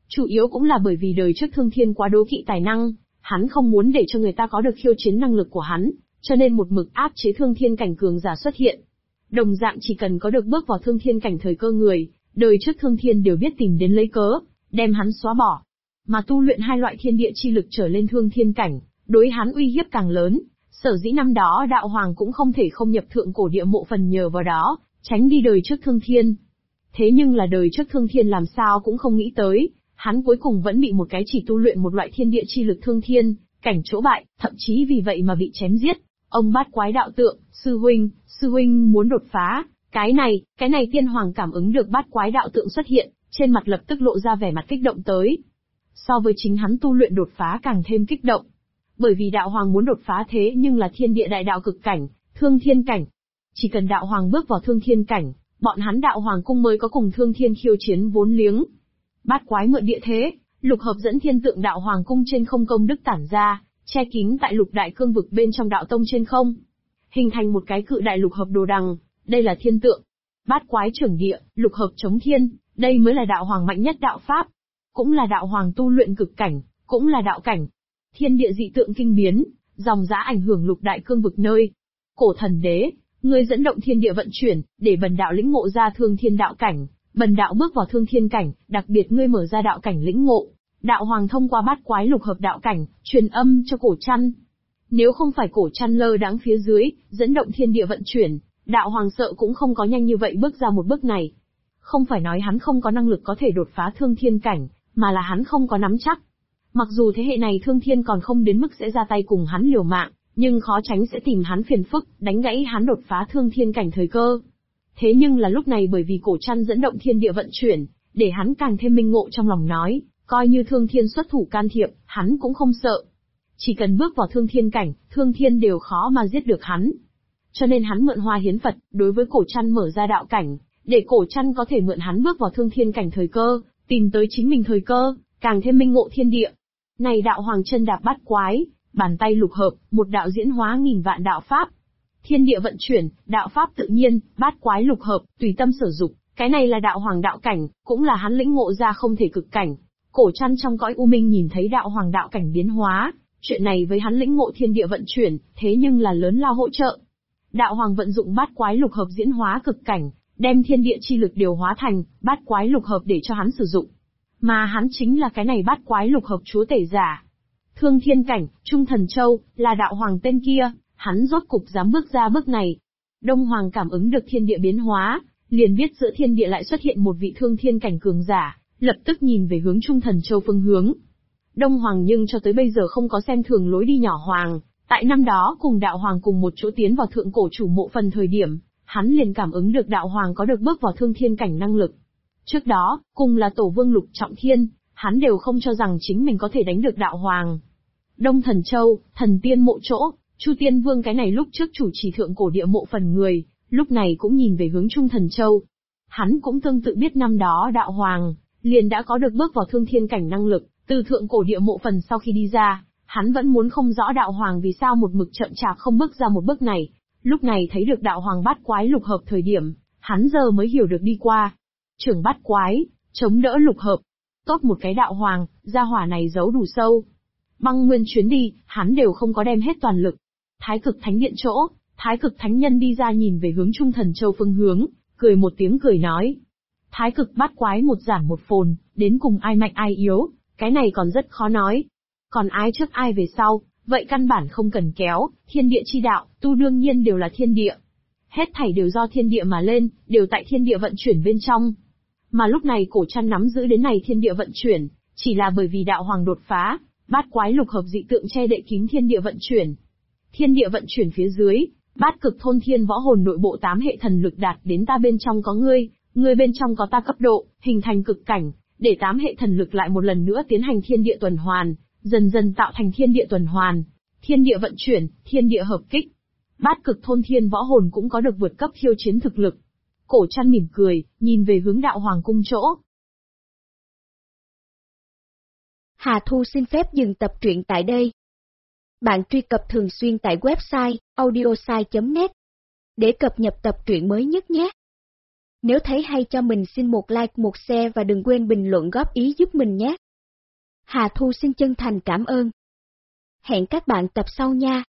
Chủ yếu cũng là bởi vì đời trước Thương Thiên quá đố kỵ tài năng, hắn không muốn để cho người ta có được khiêu chiến năng lực của hắn, cho nên một mực áp chế Thương Thiên cảnh cường giả xuất hiện. Đồng dạng chỉ cần có được bước vào Thương Thiên cảnh thời cơ người, đời trước Thương Thiên đều biết tìm đến lấy cớ, đem hắn xóa bỏ. Mà tu luyện hai loại thiên địa chi lực trở lên Thương Thiên cảnh, đối hắn uy hiếp càng lớn, sở dĩ năm đó đạo hoàng cũng không thể không nhập thượng cổ địa mộ phần nhờ vào đó, tránh đi đời trước Thương Thiên. Thế nhưng là đời trước Thương Thiên làm sao cũng không nghĩ tới, hắn cuối cùng vẫn bị một cái chỉ tu luyện một loại thiên địa chi lực Thương Thiên cảnh chỗ bại, thậm chí vì vậy mà bị chém giết. Ông bát quái đạo tượng, sư huynh muốn đột phá, cái này tiên hoàng cảm ứng được bát quái đạo tượng xuất hiện, trên mặt lập tức lộ ra vẻ mặt kích động tới. So với chính hắn tu luyện đột phá càng thêm kích động. Bởi vì đạo hoàng muốn đột phá thế nhưng là thiên địa đại đạo cực cảnh, Thương Thiên cảnh. Chỉ cần đạo hoàng bước vào Thương Thiên cảnh, bọn hắn đạo hoàng cung mới có cùng Thương Thiên khiêu chiến vốn liếng. Bát quái mượn địa thế, lục hợp dẫn thiên tượng đạo hoàng cung trên không công đức tản ra, che kín tại lục đại cương vực bên trong đạo tông trên không, hình thành một cái cự đại lục hợp đồ đằng, đây là thiên tượng. Bát quái trưởng địa, lục hợp chống thiên, đây mới là đạo hoàng mạnh nhất đạo pháp, cũng là đạo hoàng tu luyện cực cảnh, cũng là đạo cảnh. Thiên địa dị tượng kinh biến, dòng dã ảnh hưởng lục đại cương vực nơi. Cổ thần đế, ngươi dẫn động thiên địa vận chuyển, để bần đạo lĩnh ngộ ra Thương Thiên đạo cảnh, bần đạo bước vào Thương Thiên cảnh, đặc biệt ngươi mở ra đạo cảnh lĩnh ngộ. Đạo hoàng thông qua bát quái lục hợp đạo cảnh, truyền âm cho cổ chăn. Nếu không phải cổ chăn lơ đãng phía dưới, dẫn động thiên địa vận chuyển, đạo hoàng sợ cũng không có nhanh như vậy bước ra một bước này. Không phải nói hắn không có năng lực có thể đột phá Thương Thiên cảnh, mà là hắn không có nắm chắc. Mặc dù thế hệ này Thương Thiên còn không đến mức sẽ ra tay cùng hắn liều mạng, nhưng khó tránh sẽ tìm hắn phiền phức, đánh gãy hắn đột phá Thương Thiên cảnh thời cơ. Thế nhưng là lúc này bởi vì cổ chăn dẫn động thiên địa vận chuyển, để hắn càng thêm minh ngộ trong lòng nói, coi như Thương Thiên xuất thủ can thiệp, hắn cũng không sợ. Chỉ cần bước vào Thương Thiên cảnh, Thương Thiên đều khó mà giết được hắn. Cho nên hắn mượn Hoa Hiến Phật, đối với cổ chăn mở ra đạo cảnh, để cổ chăn có thể mượn hắn bước vào Thương Thiên cảnh thời cơ, tìm tới chính mình thời cơ, càng thêm minh ngộ thiên địa. Này đạo hoàng chân đạp bát quái, bàn tay lục hợp, một đạo diễn hóa nghìn vạn đạo pháp. Thiên địa vận chuyển, đạo pháp tự nhiên, bát quái lục hợp, tùy tâm sử dụng, cái này là đạo hoàng đạo cảnh, cũng là hắn lĩnh ngộ ra không thể cực cảnh. Cổ chăn trong cõi u minh nhìn thấy đạo hoàng đạo cảnh biến hóa, chuyện này với hắn lĩnh ngộ thiên địa vận chuyển, thế nhưng là lớn lao hỗ trợ. Đạo hoàng vận dụng bát quái lục hợp diễn hóa cực cảnh, đem thiên địa chi lực điều hóa thành bát quái lục hợp để cho hắn sử dụng. Mà hắn chính là cái này bát quái lục hợp chúa tể giả. Thương Thiên cảnh, Trung Thần Châu, là đạo hoàng tên kia, hắn rốt cục dám bước ra bước này. Đông Hoàng cảm ứng được thiên địa biến hóa, liền biết giữa thiên địa lại xuất hiện một vị Thương Thiên cảnh cường giả, lập tức nhìn về hướng Trung Thần Châu phương hướng. Đông Hoàng nhưng cho tới bây giờ không có xem thường lối đi nhỏ hoàng, tại năm đó cùng đạo hoàng cùng một chỗ tiến vào thượng cổ chủ mộ phần thời điểm, hắn liền cảm ứng được đạo hoàng có được bước vào Thương Thiên cảnh năng lực. Trước đó, cùng là tổ vương Lục Trọng Thiên, hắn đều không cho rằng chính mình có thể đánh được đạo hoàng. Đông Thần Châu, thần tiên mộ chỗ, Chu Tiên Vương cái này lúc trước chủ trì thượng cổ địa mộ phần người, lúc này cũng nhìn về hướng Trung Thần Châu. Hắn cũng tương tự biết năm đó đạo hoàng, liền đã có được bước vào Thương Thiên cảnh năng lực, từ thượng cổ địa mộ phần sau khi đi ra, hắn vẫn muốn không rõ đạo hoàng vì sao một mực chậm chạp không bước ra một bước này. Lúc này thấy được đạo hoàng bát quái lục hợp thời điểm, hắn giờ mới hiểu được đi qua. Trưởng bát quái, chống đỡ lục hợp. Tốt một cái đạo hoàng, gia hỏa này giấu đủ sâu. Băng nguyên chuyến đi, hắn đều không có đem hết toàn lực. Thái cực thánh điện chỗ, thái cực thánh nhân đi ra nhìn về hướng Trung Thần Châu phương hướng, cười một tiếng cười nói. Thái cực bát quái một giảm một phồn, đến cùng ai mạnh ai yếu, cái này còn rất khó nói. Còn ai trước ai về sau, vậy căn bản không cần kéo, thiên địa chi đạo, tu đương nhiên đều là thiên địa. Hết thảy đều do thiên địa mà lên, đều tại thiên địa vận chuyển bên trong. Mà lúc này cổ chăn nắm giữ đến này thiên địa vận chuyển, chỉ là bởi vì đạo hoàng đột phá, bát quái lục hợp dị tượng che đậy kín thiên địa vận chuyển. Thiên địa vận chuyển phía dưới, bát cực thôn thiên võ hồn nội bộ 8 hệ thần lực đạt đến ta bên trong có ngươi bên trong có ta cấp độ, hình thành cực cảnh, để 8 hệ thần lực lại một lần nữa tiến hành thiên địa tuần hoàn, dần dần tạo thành thiên địa tuần hoàn, thiên địa vận chuyển, thiên địa hợp kích. Bát cực thôn thiên võ hồn cũng có được vượt cấp khiêu chiến thực lực. Cổ chăn mỉm cười, nhìn về hướng đạo hoàng cung chỗ. Hà Thu xin phép dừng tập truyện tại đây. Bạn truy cập thường xuyên tại website audiosai.net để cập nhật tập truyện mới nhất nhé. Nếu thấy hay cho mình xin một like, một share và đừng quên bình luận góp ý giúp mình nhé. Hà Thu xin chân thành cảm ơn. Hẹn các bạn tập sau nha.